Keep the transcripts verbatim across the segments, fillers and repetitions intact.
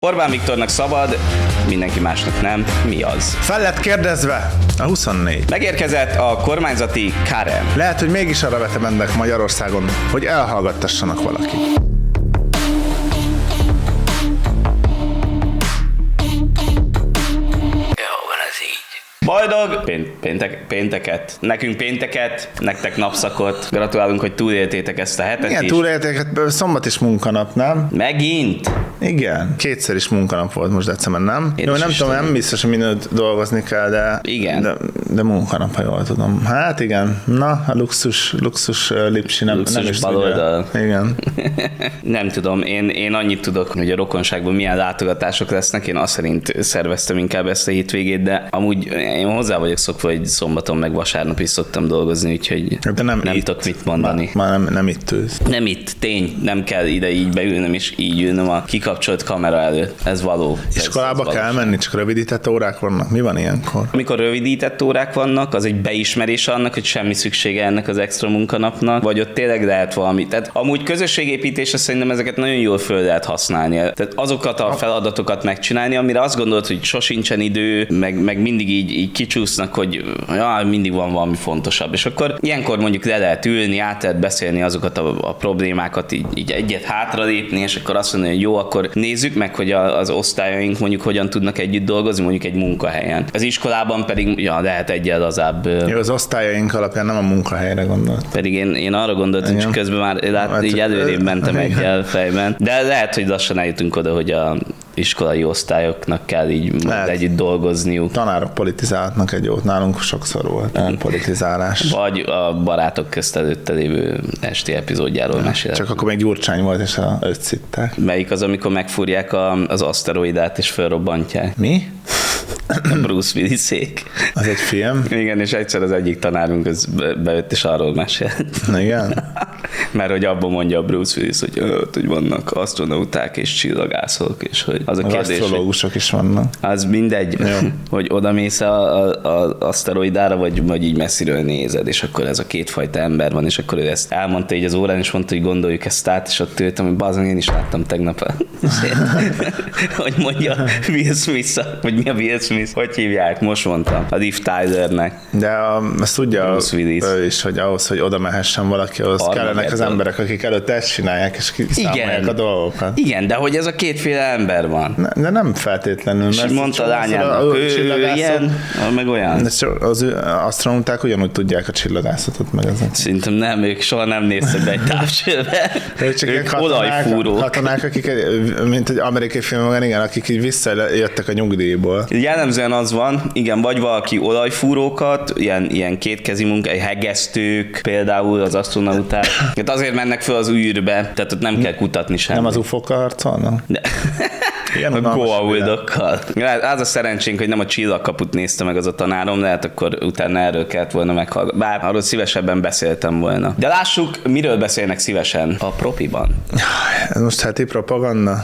Orbán Viktornak szabad, mindenki másnak nem. Mi az? Fel lett kérdezve a huszonnégy. Megérkezett a kormányzati kárem. Lehet, hogy mégis arra vetemednek Magyarországon, hogy elhallgattassanak valakit. Boldog Pént- péntek- pénteket. Nekünk pénteket, nektek napszakot. Gratulálunk, hogy túléltétek ezt a hetet. Igen, is. túlélték, szombat is munkanap, nem? Megint? Igen, kétszer is munkanap volt most december, nem? Én Jó, is nem is tudom, tudom. nem biztos, hogy mindent dolgozni kell, de, Igen. de, de munkanap, ha jól tudom. Hát igen, na, a luxus, luxus uh, lipsi nem, Luxus nem is baloldal. tudja. Igen. Nem tudom, én, én annyit tudok, hogy a rokonságban milyen látogatások lesznek, én azt szerint szerveztem inkább ezt a hétvégét, de amúgy én hozzá vagyok szokva, hogy szombaton meg vasárnap is szoktam dolgozni, úgyhogy De nem, nem itt. tudok mit mondani. Már, már nem, nem itt ülsz. Nem itt, tény, nem kell ide így beülnöm és így ülnöm a kikapcsolt kamera előtt. Ez való. Iskolába ez, ez kell menni, csak rövidített órák vannak. Mi van ilyenkor? Amikor rövidített órák vannak, az egy beismerés annak, hogy semmi szüksége ennek az extra munkanapnak, vagy ott tényleg lehet valami. Tehát amúgy közösségépítésre szerintem ezeket nagyon jól föl lehet használni. Tehát azokat a feladatokat megcsinálni, amire azt gondolod, hogy sosincsen idő, meg, meg mindig így, így kicsúsznak, hogy ja, mindig van valami fontosabb. És akkor ilyenkor mondjuk le lehet ülni, át lehet beszélni azokat a, a problémákat, így, így egyet hátralépni, és akkor azt mondani, hogy jó, akkor nézzük meg, hogy a, az osztályaink mondjuk hogyan tudnak együtt dolgozni, mondjuk egy munkahelyen. Az iskolában pedig ja, lehet egyel lazább. Jó, az osztályaink alapján nem a munkahelyre gondolt. Pedig én, én arra gondoltam, hogy közben már lát, Hát, így előrébb mentem igen. egyel fejben. De lehet, hogy lassan eljutunk oda, hogy a iskolai osztályoknak kell így Lehet. együtt dolgozniuk. Tanárok politizálhatnak egy jót, nálunk sokszor volt olyan politizálás. Vagy a barátok közt előtte lévő esti epizódjáról mesél. Csak akkor még Gyurcsány volt, és a összitták. Melyik az, amikor megfúrják a, az aszteroidát és felrobbantják? Mi? A Bruce Willisék. Az egy film? Igen, és egyszer az egyik tanárunk az be- bejött és arról mesélt. Igen? Mert hogy abban mondja a Bruce Willis, hogy, ö, hogy vannak asztronauták és csillagászok, és hogy az a Az kérdés, hogy asztrológusok is vannak. az mindegy, Jó. hogy oda mész a, a, a aszteroidára, vagy, vagy így messziről nézed, és akkor ez a kétfajta ember van, és akkor ő ezt elmondta így az órán, és mondta, hogy gondoljuk ezt át, és ott ültem, hogy bazd, én is láttam tegnap. Hogy mondja Will Smith, vagy mi a Will Smith, hogy hívják, most mondtam, a Liv Tylernek. De a, azt tudja Bruce Willis. ő is, hogy ahhoz, hogy oda mehessen valaki, ahhoz Armageddon. kellenek az emberek, akik előtte ezt csinálják, és kiszámolják a dolgokat. Igen, de hogy ez a kétféle ember van. Ne, de nem feltétlenül. És mert mondta a sokszor lányának, a ő, ő csillagászok- ilyen, meg olyan. De so- az ő asztronauták ugyanúgy tudják a csillagászatot, meg ezek. Szerintem nem, ők soha nem néztek be egy távcsőbe. Ők csak ilyen Ők katonák, olajfúrók. katonák, akik, mint egy amerikai filmben, igen, akik így visszajöttek a nyugdíjból. Jellemzően az van, igen, vagy valaki olajfúrókat, ilyen, ilyen kétkezi munka, hegesztők például az asztronauták. Hát azért mennek fel az űrbe, tehát ott nem kell kutatni semmit. Nem az ufókkal harcolnak? De... Ilyen a unalmas goa'uldokkal. Az a szerencsénk, hogy nem a Csillagkaput nézte meg az a tanárom, lehet akkor utána erről kellett volna meghallgatni. Bár arról szívesebben beszéltem volna. De lássuk, miről beszélnek szívesen a propiban. Ez most heti propaganda?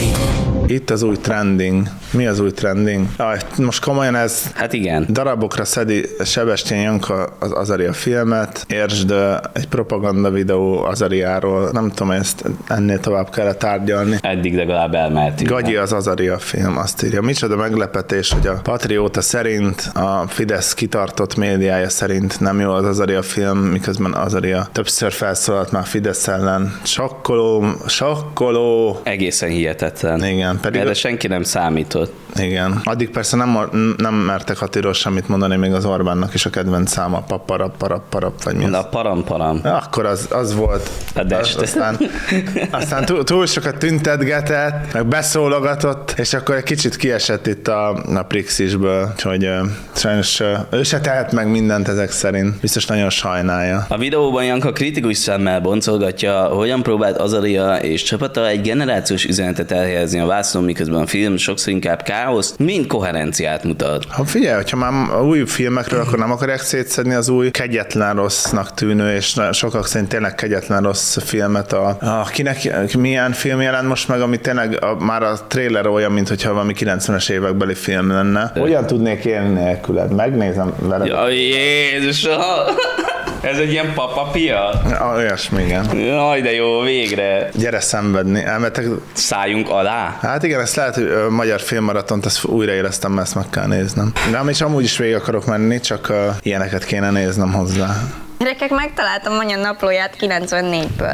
Itt az új trending. Mi az új trending? Aj, most komolyan ez Hát igen. darabokra szedi Sebestyén Janka az Azaria filmet, értsd egy propaganda videó Azariáról, nem tudom, ezt ennél tovább kell tárgyalni. Eddig legalább elmehetünk. Gagyi az Azaria film, azt írja. Micsoda meglepetés, hogy a Patrióta szerint, a Fidesz kitartott médiája szerint nem jó az Azaria film, miközben Azaria többször felszólalt már Fidesz ellen. Sokkoló, sokkoló. Egészen hihetetlen. Igen, pedig Erre senki nem számított. igen. Addig persze nem, nem mertek Hatiról semmit mondani, még az Orbánnak is a kedvenc száma, paparap, parap, parap, vagy mi De az. a param-param. Akkor az, az volt. A dest. Az, aztán aztán túl, túl sokat tüntetgetett, meg beszólogatott, és akkor egy kicsit kiesett itt a, a Prixisből, hogy uh, sajnos uh, ő se tehet meg mindent ezek szerint. Biztos nagyon sajnálja. A videóban Janka kritikus szemmel boncolgatja, hogyan próbált Azaria és csapata egy generációs üzenetet elhelyezni a vásznon, miközben a film sokszor inkább káoszt, mint koherenciát mutat. Ha figyelj, hogyha már új filmekről, akkor nem akarják szétszedni az új kegyetlen rossznak tűnő, és sokak szerint tényleg kegyetlen rossz filmet. A, a kinek milyen film jelent most meg, ami tényleg a, már a trailer olyan, mintha valami kilencvenes évekbeli film lenne. Hogyan tudnék élni nélküled? Megnézem veled. Ja, Jézus! Ez egy ilyen papapia? Olyasmi, igen. Jaj, de jó, végre. Gyere szenvedni. Elmetek... Szálljunk alá? Hát igen, ezt lehet, hogy ö, magyar filmmaratont, ezt újraéleztem, mert ezt meg kell néznem. De és amúgy is végig akarok menni, csak uh, ilyeneket kéne néznem hozzá. Gyerekek, megtaláltam anya naplóját kilencvennégyből.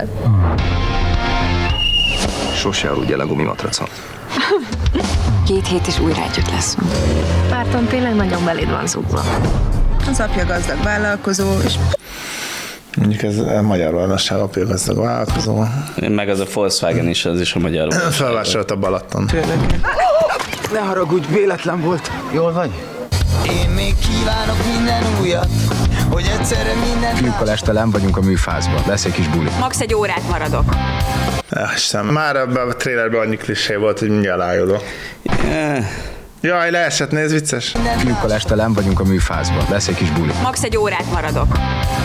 Sose aludj el a gumimatracon. Két hét és újra együtt leszünk. Márton tényleg nagyon beléd van zugva. Az apja gazdag vállalkozó, és Mondjuk ez a magyar valóság, apja gazdag vállalkozó. Meg az a Volkswagen is, az is a magyar. Felvásolt a Balaton. Ne haragudj, véletlen volt. Jól vagy? Én még kívánok minden újat, hogy egyszerre minden... Fiúkkal este len vagyunk a műfázban. Lesz egy kis buli. Max egy órát maradok. Sem. Már ebben a trailerben annyi klisé volt, hogy mindjárt lájulok. Yeah. Jaj, leesett, nézd, vicces. Fiúkkal este len vagyunk a műfázban. Lesz egy kis buli. Max egy órát maradok.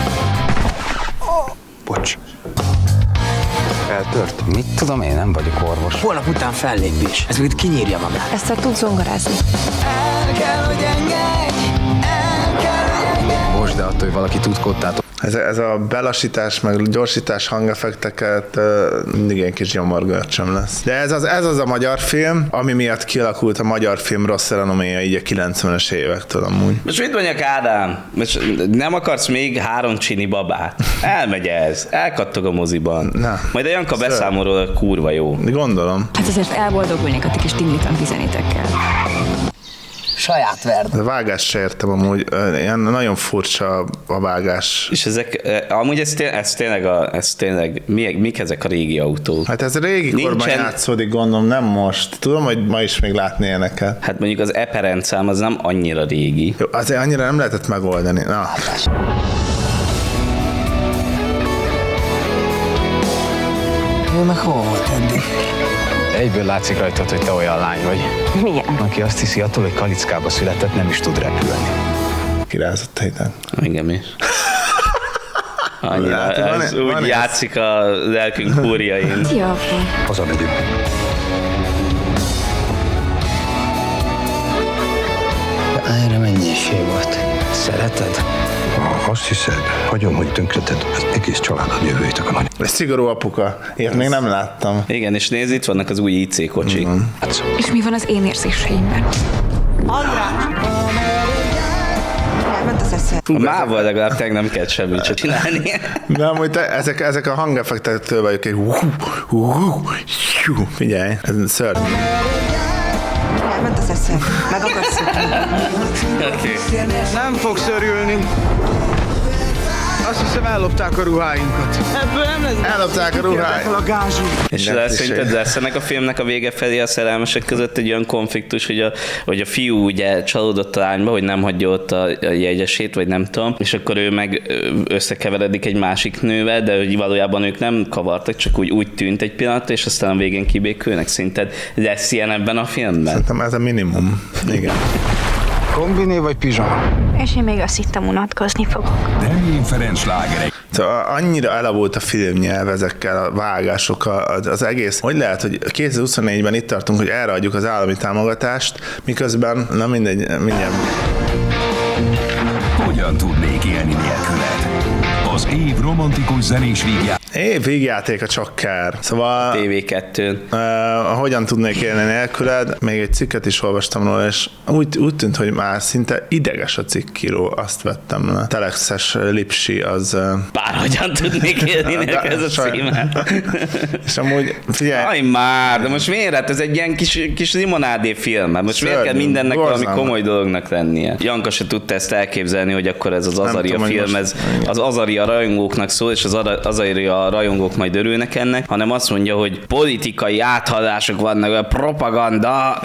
Bocs. Eltört? Mit tudom, én nem vagyok orvos. Holnap után fellépés. Ez még kinyírja magát. Ezt tud zongorázni. El kell, hogy engedj, el kell, hogy engedj. Most, de attól, hogy valaki tudkodtátok. Ez, ez a belassítás, meg gyorsítás hangeffekteket uh, mindig ilyen kis gyomorgörcsöm lesz. De ez az, ez az a magyar film, ami miatt kialakult a magyar film rossz renoméja így a kilencvenes évektől amúgy. Most mit mondjak, Ádám? Most nem akarsz még három csini babát? Elmegy ez. Elkattog a moziban. Na. Majd a Janka Ször. beszámol róla, kurva jó. Gondolom. Hát azért elboldogulnék a ti kis tinglitan tizenétekkel. Saját verd. De vágást se értem amúgy. Ilyen nagyon furcsa a vágás. És ezek, eh, amúgy ez, té- ez tényleg, a, ez tényleg mi, mik ezek a régi autók? Hát ez régi Nincsen- korban játszódik, gondolom, nem most. Tudom, hogy ma is még látni ilyeneket. Hát mondjuk az E P E rendszám az nem annyira régi. Jó, azért annyira nem lehetett megoldani. Na. Ő meg hol volt eddig? Egyből látszik rajtad, hogy te olyan lány vagy. Milyen? Aki azt hiszi attól, hogy kalickába született, nem is tud repülni. Kirázott a hiten. Engem is. Annyira, Látod, van- ez van úgy ez? játszik a lelkünk fúriain. Szia, apa. Hazamegyünk. Erre mennyi esély volt? Szereted? Ha azt hiszed, hagyom, hogy tönkreted az egész családod jövőjét a nagy. Ez szigorú apuka. Ilyet még nem láttam. Igen, és nézd, itt vannak az új I C kocsik. Mm. És mi van az én érzéseimben? elment az eszed. A mával legalább tényleg nem kell semmit se csinálni. De amúgy te, ezek, ezek a hangeffektektől vagyok egy hú, hú, hú, hú, figyelj, ez szörny. Elment az eszed. Meg akarsz szokni. Okay. Nem fogsz örülni. Azt hiszem, ellopták a ruháinkat. Ebből nem lesz. Ellopták a ruháit. Fel a gázsú. És Minden de szerinted klisé. lesz ennek a filmnek a vége felé a szerelmesek között egy olyan konfliktus, hogy a, hogy a fiú ugye csalódott a lányba, hogy nem hagyja ott a, a jegyesét, vagy nem tudom, és akkor ő meg ö, összekeveredik egy másik nővel, de hogy valójában ők nem kavartak, csak úgy, úgy tűnt egy pillanat, és aztán a végén kibékülnek. Szerinted lesz ilyen ebben a filmben? Szerintem ez a minimum. Igen. Kombiné vagy pizsama? És én még azt hittem, unatkozni fogok. Demjén Ferenc slágerei. Szóval annyira elavult a filmnyelv ezekkel a vágásokkal, az, az egész. Hogy lehet, hogy kétezer-huszonnégyben itt tartunk, hogy erre adjuk az állami támogatást, miközben, na mindegy, mindjárt. Hogyan tudnék élni nélküled? Az év romantikus zenés vígjáték. Év végjáték a csakkár. Szóval... té vé kettőn. Uh, hogyan tudnék élni nélküled? Még egy cikket is olvastam róla, és úgy, úgy tűnt, hogy már szinte ideges a cikkíró, azt vettem le. Telexes Lipsi az... Uh, Bárhogyan tudnék élni nélkül ez a Saj- címe. és amúgy, figyelj, Aj már, de most miért? Hát ez egy ilyen kis, kis limonádé film. Hát most miért kell Szörnyű, mindennek valami borzalmas. komoly dolognak lennie? Janka se tudta ezt elképzelni, hogy akkor ez az Azaria tudom, hogy film, most- ez igen. az Azaria rajongóknak szól, és az Ara- Azaria rajongók majd örülnek ennek, hanem azt mondja, hogy politikai áthallások vannak, a propaganda.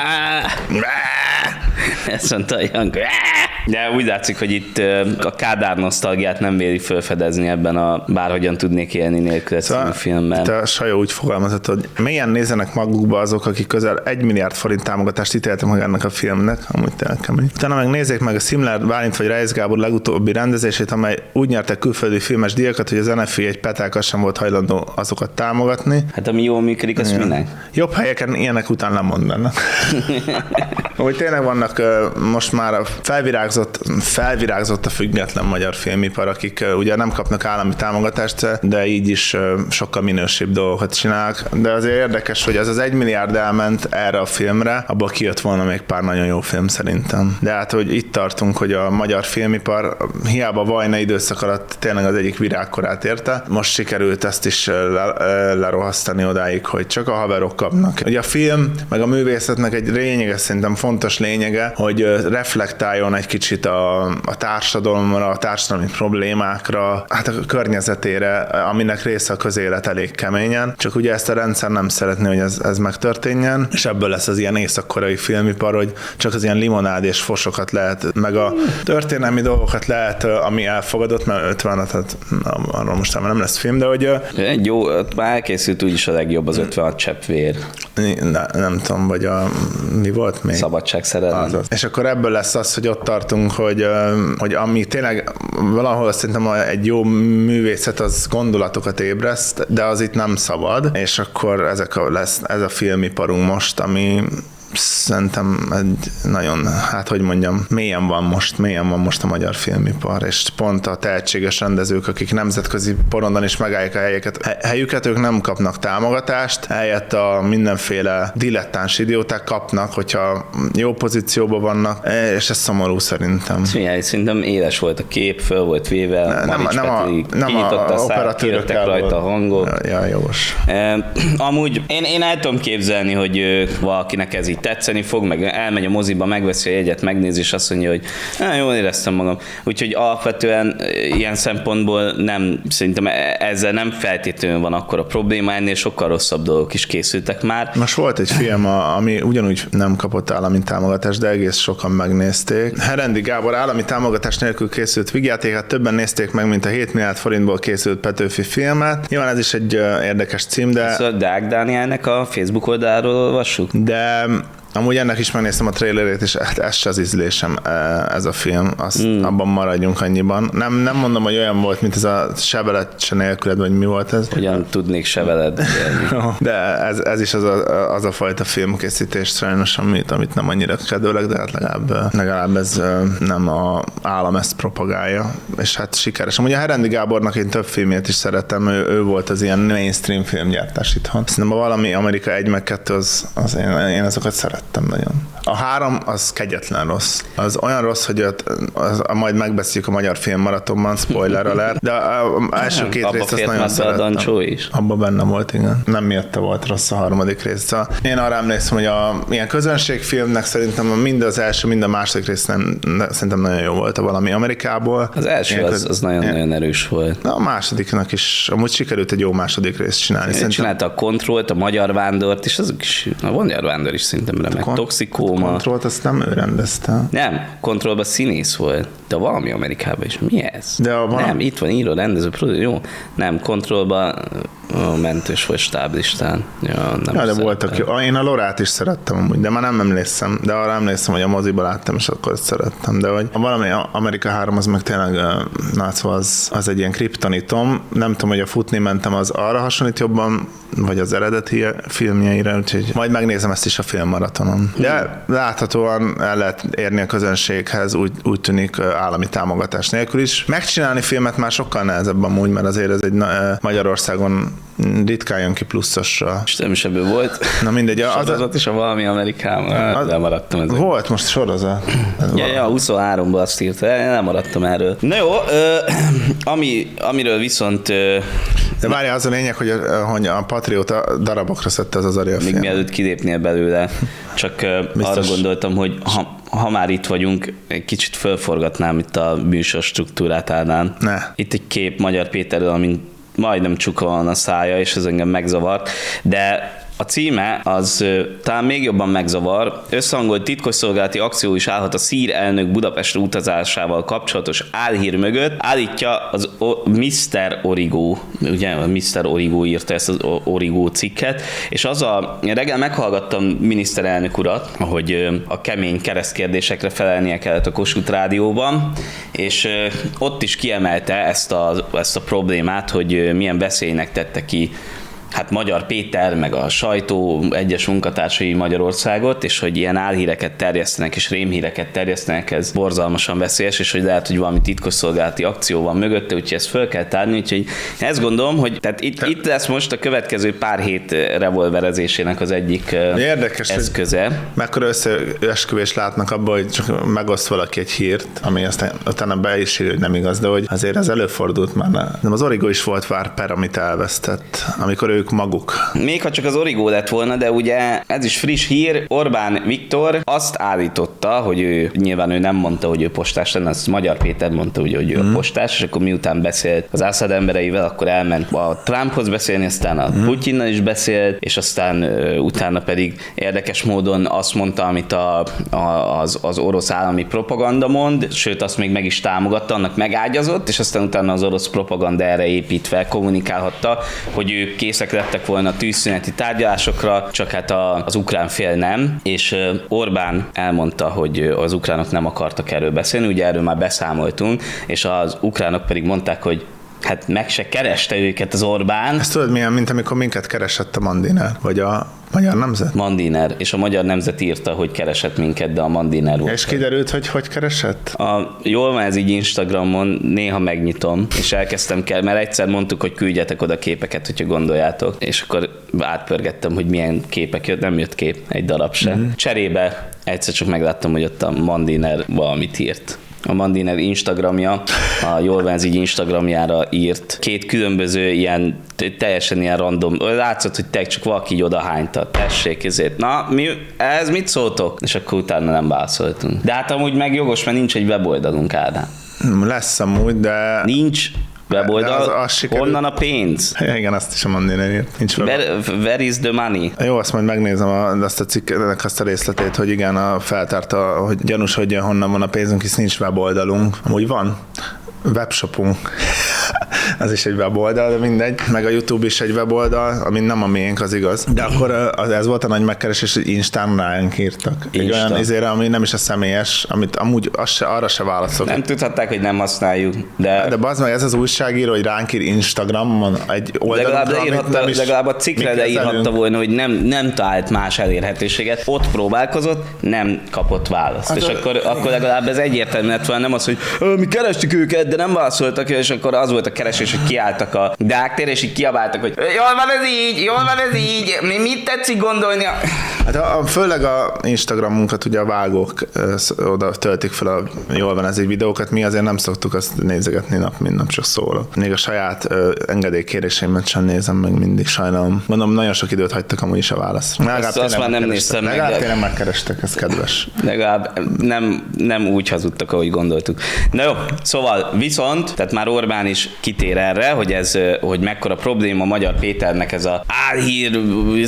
Ezt mondta a Janka. De úgy látszik, hogy itt ö, a Kádár nosztalgiát nem véli felfedezni ebben a Bárhogyan tudnék élni nélkül című Szóval filmben. itt a Sajó úgy fogalmazott, hogy milyen nézenek magukba azok, akik közel egy milliárd forint támogatást ítéltek meg ennek a filmnek, amúgy tényleg kemény. Utána meg nézzék meg a Szimler Bálint vagy Reisz Gábor legutóbbi rendezését, amely úgy nyerte külföldi filmes díjakat, hogy az en ef i egy petáka sem volt hajlandó azokat támogatni. Hát ami jól működik, az minek? Jobb helyeken ilyenek után lemondanak. Hogy tényleg vannak ö, most már a felvirágzott felvirágzott, felvirágzott a független magyar filmipar, akik ugye nem kapnak állami támogatást, de így is sokkal minősébb dolgokat csinálnak. De azért érdekes, hogy ez az egy milliárd elment erre a filmre, abból kijött volna még pár nagyon jó film szerintem. De hát, hogy itt tartunk, hogy a magyar filmipar hiába Vajna időszak alatt tényleg az egyik virágkorát érte, most sikerült ezt is le, lerohasztani odáig, hogy csak a haverok kapnak. Ugye a film, meg a művészetnek egy lényege, szerintem fontos lényege, hogy reflektáljon egy kicsit a, a társadalomra, a társadalmi problémákra, hát a környezetére, aminek része a közélet elég keményen. Csak ugye ezt a rendszer nem szeretné, hogy ez, ez megtörténjen, és ebből lesz az ilyen észak-koreai filmipar, hogy csak az ilyen limonád és fosokat lehet, meg a történelmi dolgokat lehet, ami elfogadott, mert ötven, tehát arról most nem lesz film, de hogy... Egy jó, már elkészült úgyis a legjobb az ötvenhat csepp vér. Ne, nem tudom, vagy a... Mi volt még? Szabadságszerelem. És akkor ebből lesz az, hogy ott tartunk, hogy, hogy ami tényleg valahol szerintem egy jó művészet az gondolatokat ébreszt, de az itt nem szabad, és akkor ezek a, lesz, ez a filmiparunk most, ami szerintem egy nagyon, hát hogy mondjam, mélyen van most, mélyen van most a magyar filmipar, és pont a tehetséges rendezők, akik nemzetközi porondon is megállják a helyeket, helyüket, ők nem kapnak támogatást, helyett a mindenféle dilettáns idióták kapnak, hogyha jó pozícióban vannak, és ez szomorú szerintem. Figyelj, szerintem éles volt a kép, föl volt véve, ne, nem, Marics nem Petri a, nem a, a szállat, kijöttek rajta a hangok. Ja, ja, jogos. E, amúgy én, én el tudom képzelni, hogy valakinek ez így tetszeni fog, meg elmegy a moziba, megveszi a jegyet, megnézi, és azt mondja, hogy jól éreztem magam. Úgyhogy alapvetően ilyen szempontból nem, szerintem ezzel nem feltétlenül van akkor a probléma, ennél sokkal rosszabb dolgok is készültek már. Most volt egy film, ami ugyanúgy nem kapott állami támogatást, de egész sokan megnézték. Herendi Gábor állami támogatás nélkül készült vígjátékát többen nézték meg, mint a hét milliárd forintból készült Petőfi filmet. Nyilván ez is egy érdekes cím, de... Szóval Deák Dánielnek a Facebook oldaláról olvassuk? De... Amúgy ennek is megnéztem a trailerét, és ez se az ízlésem, ez a film. Azt mm. abban maradjunk annyiban. Nem, nem mondom, hogy olyan volt, mint ez a Sebelet se nélküled, vagy mi volt ez. Hogyan tudnék Sebelet. De ez, ez is az a, az a fajta filmkészítés sajnos, amit, amit nem annyira kedvelek, de hát legalább, legalább ez nem a állam ezt propagálja, és hát sikeres. Amúgy a Herendi Gábornak én több filmjét is szeretem, ő, ő volt az ilyen mainstream filmgyártás itthon. Szerintem valami Amerika egy meg kettő, az, az én, én azokat szeretem. Nagyon. A három az kegyetlen rossz. Az olyan rossz, hogy ott, az, majd megbeszéljük a magyar filmmaratonban, spoiler alert, de az első két részt azt nagyon szerettem. Is. Abban benne volt, igen. Nem miatta volt rossz a harmadik rész. Szóval én arra emlékszem, hogy a ilyen közönségfilmnek szerintem mind az első, mind a második rész nem, szerintem nagyon jó volt a valami Amerikából. Az első az, köz... az nagyon-nagyon erős volt. De a másodiknak is, amúgy sikerült egy jó második részt csinálni. Szerintem... Csinálta a Kontrollt, a Magyar Vándort, és azok is, a Magyar Vándor is szerintem remek. Kon- Toxikóma. Kontrollt azt nem ő rendezte. Nem, Kontrollban színész volt, de valami Amerikában is. Mi ez? De a valami... Nem, itt van író, rendező, producer, jó. Nem, Kontrollban mentős volt stáblistán. Ja, nem ja, de voltak jó. Én a Lorát is szerettem amúgy, de már nem emlékszem, de arra emlékszem, hogy a moziba láttam, és akkor szerettem. De hogy a valami Amerika három az meg tényleg, na, szóval az, az egy ilyen kriptonitom. Nem tudom, hogy a futni mentem, az arra hasonlít jobban, vagy az eredeti filmjeire, úgyhogy majd megnézem ezt is a filmmaratonon. De láthatóan el lehet érni a közönséghez, úgy, úgy tűnik állami támogatás nélkül is. Megcsinálni filmet már sokkal nehezebb amúgy, mert azért ez egy Magyarországon ritkán jön ki pluszosra. És nem is ebből volt. Na mindegy. Sorozat is a valami Amerikában. Lemaradtam ezzel. Volt most sorozat. Ja, ja, huszonháromban azt írta, nem maradtam erről. Na jó, ö, ami, amiről viszont... Ö, de várjál, az a lényeg, hogy a, hogy a Patrióta darabokra szedte az az Aria film. Még mielőtt kilépnél belőle, csak arra gondoltam, hogy ha, ha már itt vagyunk, egy kicsit fölforgatnám itt a műsor struktúrát, Ádám. Ne. Itt egy kép Magyar Péterről, amin majdnem csuka van a szája, és ez engem megzavart, de a címe az talán még jobban megzavar. Összehangolt titkosszolgálati akció is állhat a szír elnök Budapestre utazásával kapcsolatos álhír mögött. Állítja az o- miszter Origo, ugye a miszter Origo írta ezt az Origo cikket, és az a, reggel meghallgattam miniszterelnök urat, hogy a kemény keresztkérdésekre felelnie kellett a Kossuth Rádióban, és ott is kiemelte ezt a, ezt a problémát, hogy milyen veszélynek tette ki hát Magyar Péter, meg a sajtó egyes munkatársai Magyarországot, és hogy ilyen álhíreket terjesztenek, és rémhíreket terjesztenek, ez borzalmasan veszélyes, és hogy lehet, hogy valami titkosszolgálati akció van mögötte, úgyhogy ezt föl kell tárni, úgyhogy ezt gondolom, hogy tehát itt, Te... itt lesz most a következő pár hét revolverezésének az egyik érdekes, eszköze. Mekkora összeesküvés látnak abban, hogy csak megoszt valaki egy hírt, ami aztán utána be is ír, hogy nem igaz, de hogy azért ez előfordult már. Nem, az Origo is volt pár per, amit elvesztett, amikor ők maguk. Még ha csak az Origo lett volna, de ugye ez is friss hír, Orbán Viktor azt állította, hogy ő, nyilván ő nem mondta, hogy ő postás lenne, azt Magyar Péter mondta, ugye, hogy ő mm. a postás, és akkor miután beszélt az Assad embereivel, akkor elment a Trumphoz beszélni, aztán a mm. Putyinnal is beszélt, és aztán uh, utána pedig érdekes módon azt mondta, amit a, a, az, az orosz állami propaganda mond, sőt azt még meg is támogatta, annak megágyazott, és aztán utána az orosz propaganda erre építve kommunikálhatta, hogy ők készek lettek volna a tűzszüneti tárgyalásokra, csak hát a, az ukrán fél nem, és uh, Orbán elmondta, hogy az ukránok nem akartak erről beszélni, ugye erről már beszámoltunk, és az ukránok pedig mondták, hogy hát meg se kereste őket az Orbán. Ezt tudod milyen, mint amikor minket keresett a Mandiner, vagy a Magyar Nemzet? Mandiner, és a Magyar Nemzet írta, hogy keresett minket, de a Mandiner volt. És kiderült, hogy hogy keresett? A, jól van ez így Instagramon, néha megnyitom, és elkezdtem kell, mert egyszer mondtuk, hogy küldjetek oda képeket, hogyha gondoljátok, és akkor átpörgettem, hogy milyen képek jött, nem jött kép, egy darab se. Mm-hmm. Cserébe egyszer csak megláttam, hogy ott a Mandiner valamit írt. A Mandiner Instagramja, a Jól van ez így Instagramjára írt két különböző ilyen, teljesen ilyen random, látszott, hogy te csak valaki így odahányta, tessék ezért. Na, mi, ez mit szóltok? És akkor utána nem válaszoltunk. De hát amúgy meg jogos, mert nincs egy weboldalunk, Ádám. Lesz amúgy, de... Nincs weboldal, az, az honnan a pénz? Ja, igen, azt is a Mandiner írt. Nincs where, where is the money? Jó, azt majd megnézem a, azt a cikknek azt a részletét, hogy igen, a feltárta, hogy gyanús, hogy honnan van a pénzünk, hisz nincs weboldalunk. Amúgy van webshopunk. Ez is egy weboldal, de mindegy. Meg a YouTube is egy weboldal, ami nem a miénk, az igaz. De akkor az, ez volt a nagy megkeresés, hogy Instán ránk írtak. Egy Insta. Olyan izére, ami nem is a személyes, amit amúgy az se, arra se válaszolok. Nem tudhatták, hogy nem használjuk. De, de bazd meg, ez az újságíró, hogy ránk ír Instagramon egy oldalon. Legalább, legalább a cikkre leírhatta volna, hogy nem, nem talált más elérhetőséget. Ott próbálkozott, nem kapott választ. Hát és a... akkor, akkor legalább ez egyértelmű lett volna, nem az, hogy mi kerestük őket, de nem válaszoltak, és akkor az volt a keresés, hogy kiálltak a Deák és így kiabáltak, hogy jól van ez így, jól van ez így, mi mit tetszik gondolni? Hát a, a, főleg a Instagramunkat ugye a vágók ö, oda töltik fel a jól van ez így videókat, mi azért nem szoktuk azt nézegetni nap, mint nap, csak szólok. Még a saját ö, engedélykéréseimet sem nézem meg mindig, sajnálom. Mondom, nagyon sok időt hagytak amúgy is a válaszra. Azt, azt már nem néztem meg. Legalább tényleg megkerestek, ez kedves. Legalább nem, nem úgy hazudtak, ahogy gondoltuk. Na jó, szóval viszont, tehát már Orbán is kitér erre, hogy ez, hogy mekkora probléma Magyar Péternek ez a álhír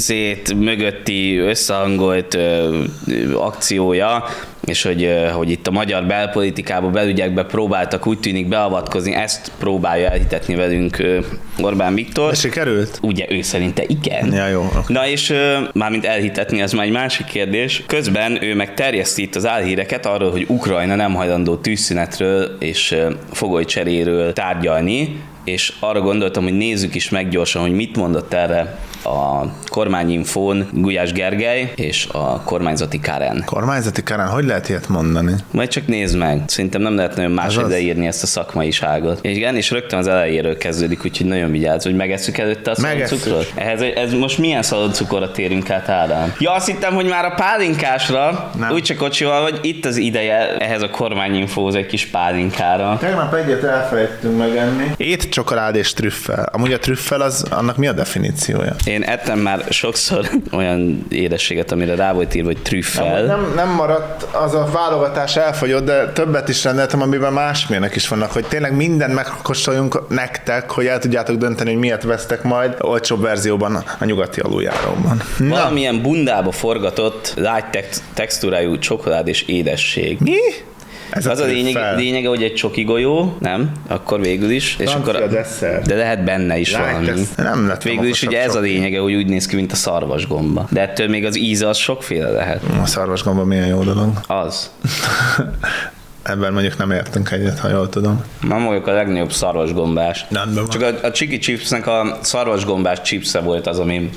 mögötti összehangolt ö, akciója, és hogy, hogy itt a magyar belpolitikába, belügyekbe próbáltak úgy tűnik beavatkozni, ezt próbálja elhitetni velünk Orbán Viktor. De sikerült? Ugye ő szerinte igen. Ja, jó. Okay. Na és mármint elhitetni, ez már egy másik kérdés. Közben ő meg terjeszti itt az álhíreket arról, hogy Ukrajna nem hajlandó tűzszünetről és fogolycseréről tárgyalni, és arra gondoltam, hogy nézzük is meg gyorsan, hogy mit mondott erre a kormányinfón Gulyás Gergely és a kormányzati Karen. Kormányzati Karen, hogy lehet ilyet mondani? Majd csak nézd meg. Szerintem nem lehet nagyon máshogy leírni ezt a szakmaiságot. És igen, és rögtön az elejéről kezdődik, úgyhogy nagyon vigyázz, hogy megesszük előtte a szaloncukrot. Ehhez ez most milyen szaloncukorra térünk át, Ádám? Ja, azt hittem, hogy már a pálinkásra, úgy csak kocsival vagy, itt az ideje ehhez a kormányinfóhoz egy kis pálinkára. Tegnap egyet elfelejtettünk megenni. Ét csokolád és trüffel. Amúgy a trüffel az, annak mi a definíciója? Én ettem már sokszor olyan édességet, amire rá volt írva, hogy trüffel. Nem, nem, nem maradt, az a válogatás elfogyott, de többet is rendeltem, amiben másmilyenek is vannak, hogy tényleg mindent megkóstoljunk nektek, hogy el tudjátok dönteni, hogy miért vesztek majd olcsóbb verzióban a nyugati aluljáróban. Na. Valamilyen bundába forgatott, light textúrájú csokolád és édesség. Mi? Ez az a, a lényeg, lényege, hogy egy csoki golyó, nem? Akkor végül is. És akkor, de lehet benne is Lát, valami. Nem lett végül is ugye ez a lényege, hogy úgy néz ki, mint a szarvasgomba. De ettől még az íze az sokféle lehet. A szarvasgomba milyen jó dolog. Az. Ebben mondjuk nem értünk egyet, ha jól tudom. Nem vagyok a legnagyobb szarvasgombás. Nem, Csak a, a Chiki Chipsnek a szarvasgombás chipsze volt az, ami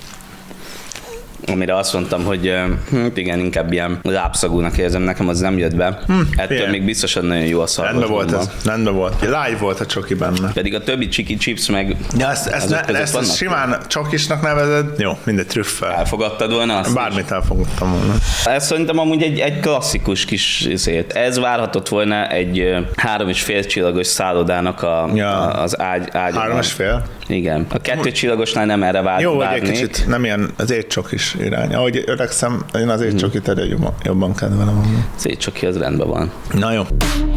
amire azt mondtam, hogy hm, igen, inkább ilyen lábszagúnak érzem, nekem az nem jött be. Hm, Ettől ilyen. Még biztosan nagyon jó a szarvasgomba. Rendben volt ez, rendben volt. Live volt a csoki benne. Pedig a többi Chiki Chips meg ja, ezt, ezt, ne, ezt, ezt simán csokisnak nevezed? Jó, mindegy trüffel. Elfogadtad volna azt? Bármit is elfogadtam volna. Ez szerintem amúgy egy, egy klasszikus kis szét. Ez várhatott volna egy három és fél csillagos szállodának a, ja. a, az ágy, ágy. Három és fél? Igen. A kettő csillagosnál nem erre vár, jó, várnék. Jó, egy kicsit nem ilyen az étcsokis irány. Ahogy öregszem, én az étcsokit erre jobban, jobban kedvelem. Az étcsoki az rendben van. Na jó.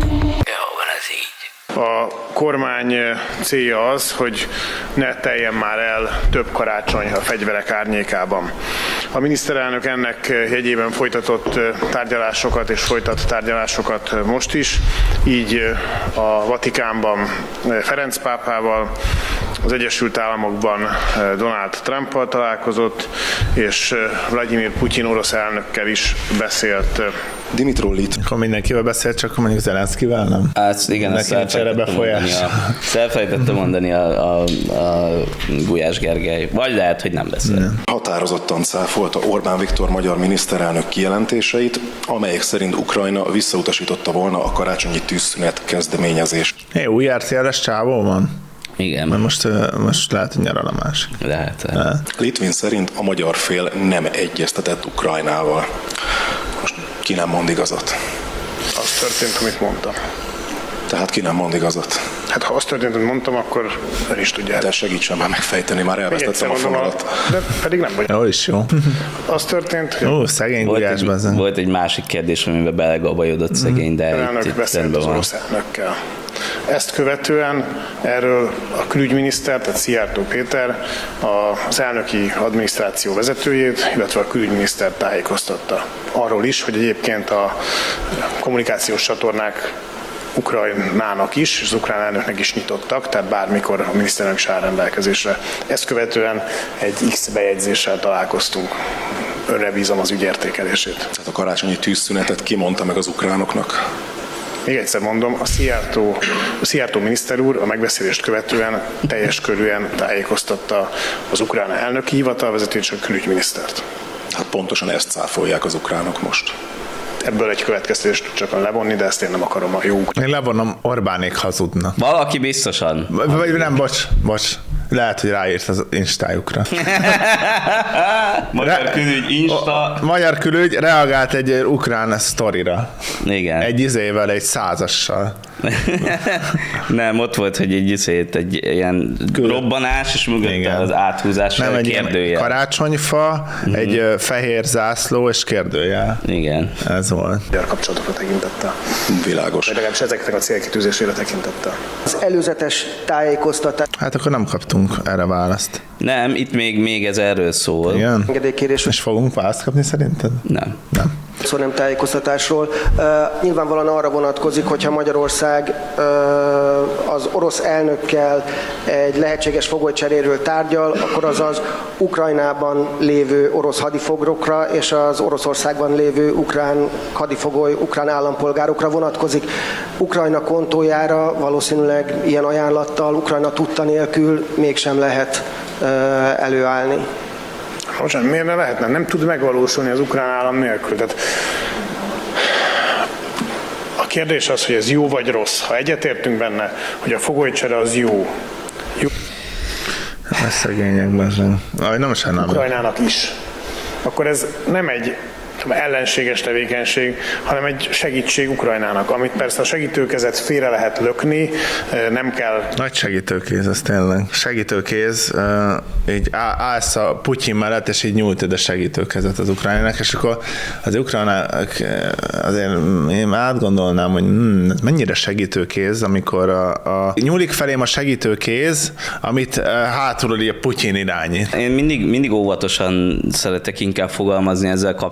A kormány célja az, hogy ne teljen már el több karácsony a fegyverek árnyékában. A miniszterelnök ennek jegyében folytatott tárgyalásokat és folytat tárgyalásokat most is, így a Vatikánban Ferenc pápával, az Egyesült Államokban Donald Trumpal találkozott, és Vladimir Putyin orosz elnökkel is beszélt. Dimitro Lit. Akkor mindenkivel beszélt, csak mondjuk Zelenszkivel, nem? Hát igen, ezt elfelejtettem mondani, a, elfelejtettem mondani a, a, a Gulyás Gergely. Vagy lehet, hogy nem beszél. Nem. Határozottan cáfolta Orbán Viktor magyar miniszterelnök kijelentéseit, amelyek szerint Ukrajna visszautasította volna a karácsonyi tűzszünet kezdeményezést. Hé, új er té er-es csávó van? Igen. Mert most, most lehet, hogy nyeral a másik. Lehet. lehet. Litvin szerint a magyar fél nem egyeztetett Ukrajnával. Most ki nem mond igazat? Az történt, amit mondtam. Tehát ki nem mond igazat? Hát ha az történt, amit mondtam, akkor ön is tudja. De segítsen már megfejteni, már elvesztettem a fonalat. De pedig nem vagy. Jó is jó. Az történt, hogy... Ó, szegény Gulyás bezen. Volt egy másik kérdés, amiben belegabajodott szegény, de elnök itt beszélt az orosz elnökkel. Ezt követően erről a külügyminiszter, tehát Szijjártó Péter az elnöki adminisztráció vezetőjét, illetve a külügyminiszter tájékoztatta arról is, hogy egyébként a kommunikációs csatornák Ukrajnának is, és az ukrán elnöknek is nyitottak, tehát bármikor a miniszterelnök is áll rendelkezésre. Ezt követően egy X bejegyzéssel találkoztunk. Önre bízom az ügy értékelését. Tehát a karácsonyi tűzszünetet kimondta meg az ukránoknak? Még egyszer mondom, a Szijjártó, a Szijjártó miniszter úr a megbeszélést követően teljes körűen tájékoztatta az ukrán elnöki hivatalvezetőt és a külügyminisztert. Hát pontosan ezt cáfolják az ukránok most. Ebből egy következtetést csak levonni, de ezt én nem akarom a jó. Én levonom, Orbánék hazudnak. Valaki biztosan. Vagy nem, bocs, bocs. Lehet, hogy ráírt az instájukra. Magyar külügy, Insta. Magyar külügy reagált egy ukrán sztorira. Igen. Egy izével, egy százassal. Nem, ott volt, hogy egy izét, egy ilyen Külön. robbanás, és mögötte az áthúzás, nem, egy kérdőjel. Karácsonyfa, mm-hmm. egy fehér zászló és kérdőjel. Igen. Ez volt. A kapcsolatokra tekintette. Világos. Vagy legalábbis ezeknek a célkitűzésére tekintette. Az előzetes tájékoztatás. Hát akkor nem kaptunk erre választ. Nem, itt még, még ez erről szól. Igen. Engedélykérés. És fogunk választ kapni szerinted? Nem. Nem. Szó nem tájékoztatásról. Uh, nyilvánvalóan arra vonatkozik, hogyha Magyarország uh, az orosz elnökkel egy lehetséges fogolycseréről tárgyal, akkor az az Ukrajnában lévő orosz hadifoglyokra és az Oroszországban lévő ukrán hadifogoly, ukrán állampolgárokra vonatkozik. Ukrajna kontójára valószínűleg ilyen ajánlattal, Ukrajna tudta nélkül mégsem lehet uh, előállni. Most miért ne lehetne? Nem tud megvalósulni az ukrán állam nélkül. Tehát a kérdés az, hogy ez jó vagy rossz. Ha egyetértünk benne, hogy a fogolycsere az jó. jó. Ez szegények bezsen. Nem sajnálom. Ukrajnának is. Akkor ez nem egy ellenséges tevékenység, hanem egy segítség Ukrajnának, amit persze a segítőkezet félre lehet lökni, nem kell... Nagy segítőkéz, ez tényleg. Segítőkéz, így állsz a Putyin mellett, és így nyújtod a segítőkezet az ukránnak, és akkor az ukránák azért én átgondolnám, hogy hmm, mennyire segítőkéz, amikor a, a nyúlik felém a segítőkéz, amit hátulról a Putyin irányít. Én mindig, mindig óvatosan szeretek inkább fogalmazni ezzel kapcsolatban, és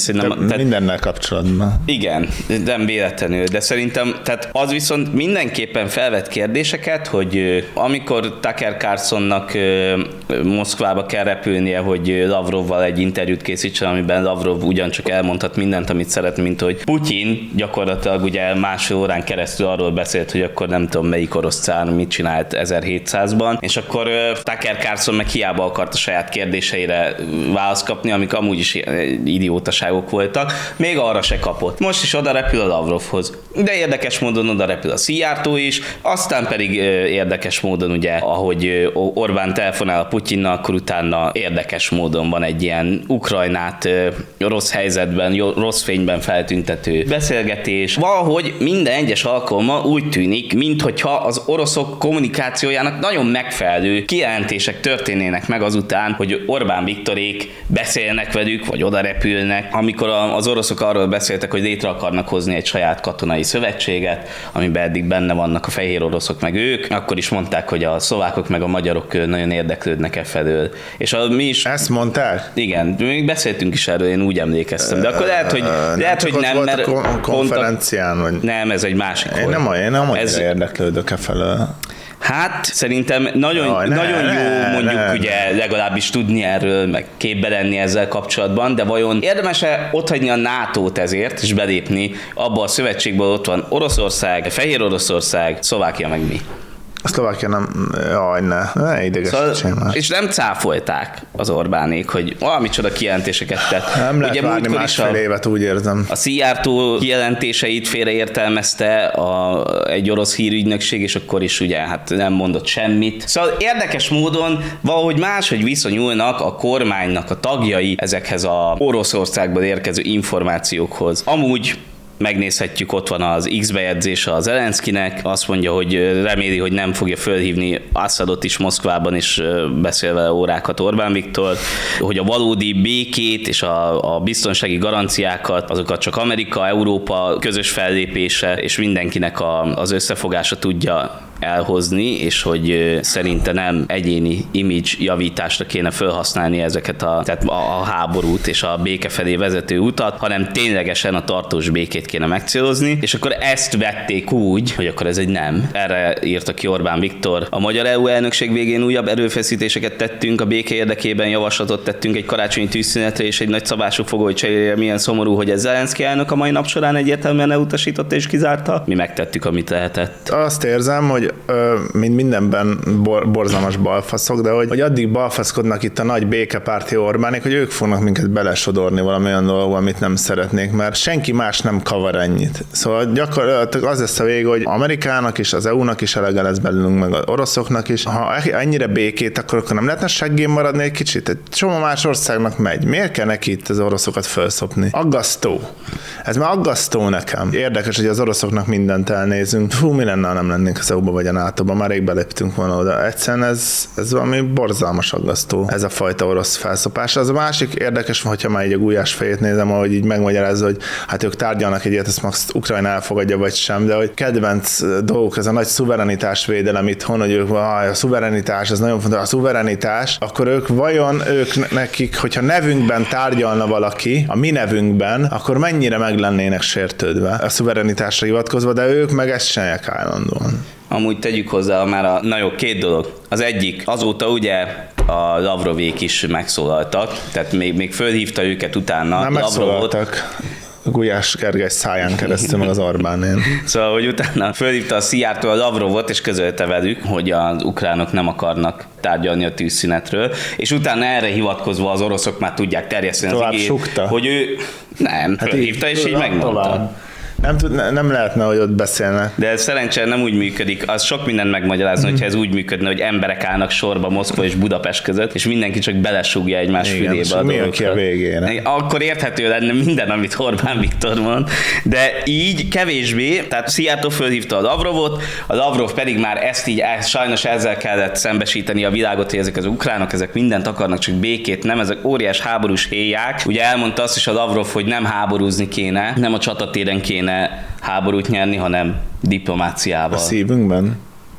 szerintem... Tehát, mindennel kapcsolatban. Igen, nem véletlenül, de szerintem tehát az viszont mindenképpen felvet kérdéseket, hogy amikor Tucker Carlsonnak Moszkvába kell repülnie, hogy Lavrovval egy interjút készítsen, amiben Lavrov ugyancsak elmondhat mindent, amit szeret, mint hogy Putyin gyakorlatilag ugye másfél órán keresztül arról beszélt, hogy akkor nem tudom melyik orosz cár mit csinált ezerhétszázban, és akkor Tucker Carlson meg hiába akart a saját kérdéseire választ kapni, amik amúgy is idiótaságok voltak, még arra se kapott. Most is oda repül a Lavrovhoz. De érdekes módon oda repül a Szijjártó is, aztán pedig érdekes módon ugye, ahogy Orbán telefonál a Putyinnal, akkor utána érdekes módon van egy ilyen Ukrajnát rossz helyzetben, rossz fényben feltüntető beszélgetés. Valahogy minden egyes alkalommal úgy tűnik, minthogyha az oroszok kommunikációjának nagyon megfelelő kijelentések történnének meg azután, hogy Orbán Viktorék beszélnek velük, vagy oda repülnek. Amikor az oroszok arról beszéltek, hogy létre akarnak hozni egy saját katonai szövetséget, amiben eddig benne vannak a fehér oroszok meg ők, akkor is mondták, hogy a szlovákok meg a magyarok nagyon érdeklődnek e felől. És a, mi is... Ezt mondták? Igen, még beszéltünk is erről, én úgy emlékeztem. De akkor lehet, hogy, lehet, hogy nem, mert... konferencián, vagy... Nem, ez egy másik Én nem, én nem ez... érdeklődök e felől. Hát szerintem nagyon, Jaj, ne, nagyon jó ne, mondjuk ne, ugye ne. legalábbis tudni erről, meg képbe lenni ezzel kapcsolatban, de vajon érdemes-e otthagyni a nátót ezért, és belépni abba a szövetségből, ott van Oroszország, Fehér Oroszország, Szlovákia meg mi? A Szlovákia nem, jaj, ne, ne idegesítsen szóval, már. És nem cáfolták az Orbánék, hogy valamicsoda kijelentéseket tett. Nem lehet várni másfél évet, úgy érzem. A Szijjártó kijelentéseit félreértelmezte a, egy orosz hírügynökség, és akkor is ugye hát nem mondott semmit. Szóval érdekes módon valahogy máshogy viszonyulnak a kormánynak a tagjai ezekhez a Oroszországból érkező információkhoz. Amúgy megnézhetjük, ott van az X-bejegyzése az Zelenszkinek, azt mondja, hogy reméli, hogy nem fogja fölhívni Assadot is Moszkvában, és beszél vele órákat Orbán Viktor, hogy a valódi békét és a, a biztonsági garanciákat, azokat csak Amerika, Európa közös fellépése, és mindenkinek a, az összefogása tudja elhozni, és hogy szerinte nem egyéni image javításra kéne felhasználni ezeket a, tehát a, a háborút és a béke felé vezető utat, hanem ténylegesen a tartós békét kéne megcélozni, és akkor ezt vették úgy, hogy akkor ez egy nem. Erre írta ki Orbán Viktor. A magyar é u elnökség végén újabb erőfeszítéseket tettünk, a béke érdekében javaslatot tettünk egy karácsonyi tűzszünetre és egy nagy szabású fogolycserére. Milyen szomorú, hogy ez Zelenszky elnök a mai nap során egyértelműen elutasította és kizárta. Mi megtettük, amit lehetett. Azt érzem, hogy mint mindenben bor, borzalmas balfaszok, de hogy, hogy addig balfaszkodnak itt a nagy békepárti Orbánék, hogy ők fognak minket belesodorni valami olyan dologba, amit nem szeretnék, mert senki más nem kavar ennyit. Szóval gyakorlatilag az lesz a vége, hogy Amerikának is, az é u-nak is elege lesz belőlünk, meg az oroszoknak is. Ha ennyire békét, akkor, akkor nem lehetne seggén maradni egy kicsit? Egy csomó más országnak megy. Miért kell neki itt az oroszokat felszopni? Aggasztó. Ez már aggasztó nekem. Érdekes, hogy az oroszoknak mindent elnézünk. Fú, mi lenne, ha nem lennénk az é u-ba vagy a nátóba, már rég beléptünk volna oda. Egyszerűen ez, ez valami borzalmas aggasztó, ez a fajta orosz felszopás. Az a másik érdekes, hogyha már így a Gulyás fejét nézem, ahogy így megmagyarázza, hogy hát ők tárgyalnak egyet, ezt max Ukrajna elfogadja vagy sem, de hogy kedvenc dolgok, ez a nagy szuverenitásvédelem itthon, hogy ők, a szuverenitás, ez nagyon fontos, a szuverenitás, akkor ők vajon, ők nekik, hogyha nevünkben tárgyalna valaki, a mi nevünkben, akkor mennyire meg lennének sértődve a szuverenitásra hivatkozva, de ők meg ezt csinálják állandóan. Amúgy tegyük hozzá már a, na jó, két dolog. Az egyik, azóta ugye a Lavrovék is megszólaltak, tehát még, még fölhívta őket utána. Nem megszólaltak. Gulyás Gergely száján keresztül, meg az Orbánén. Szóval, hogy utána fölhívta a Szijjártó a Lavrovot, és közölte velük, hogy az ukránok nem akarnak tárgyalni a tűzszünetről, és utána erre hivatkozva az oroszok már tudják terjeszteni az igét, hogy ő nem, hát fölhívta, és így megmondta. Tovább. Nem, tud, nem lehetne, hogy ott beszélne. De ez szerencsére nem úgy működik, az sok mindent megmagyarázni, mm. hogyha ez úgy működne, hogy emberek állnak sorba Moszkva és Budapest között, és mindenki csak belesúgja egymás fülébe a dolgokat. Ki a végére. Akkor érthető lenne minden, amit Orbán Viktor mond, de így kevésbé, tehát Szijjártó fölhívta a Lavrovot, a Lavrov pedig már ezt így sajnos ezzel kellett szembesíteni a világot, hogy ezek az ukránok, ezek mindent akarnak, csak békét, nem, ezek óriás háborús héják. Ugye elmondta azt is a Lavrov, hogy nem háborúzni kéne, nem a csatatéren kéne háborút nyerni, hanem diplomáciával. A szívünkben?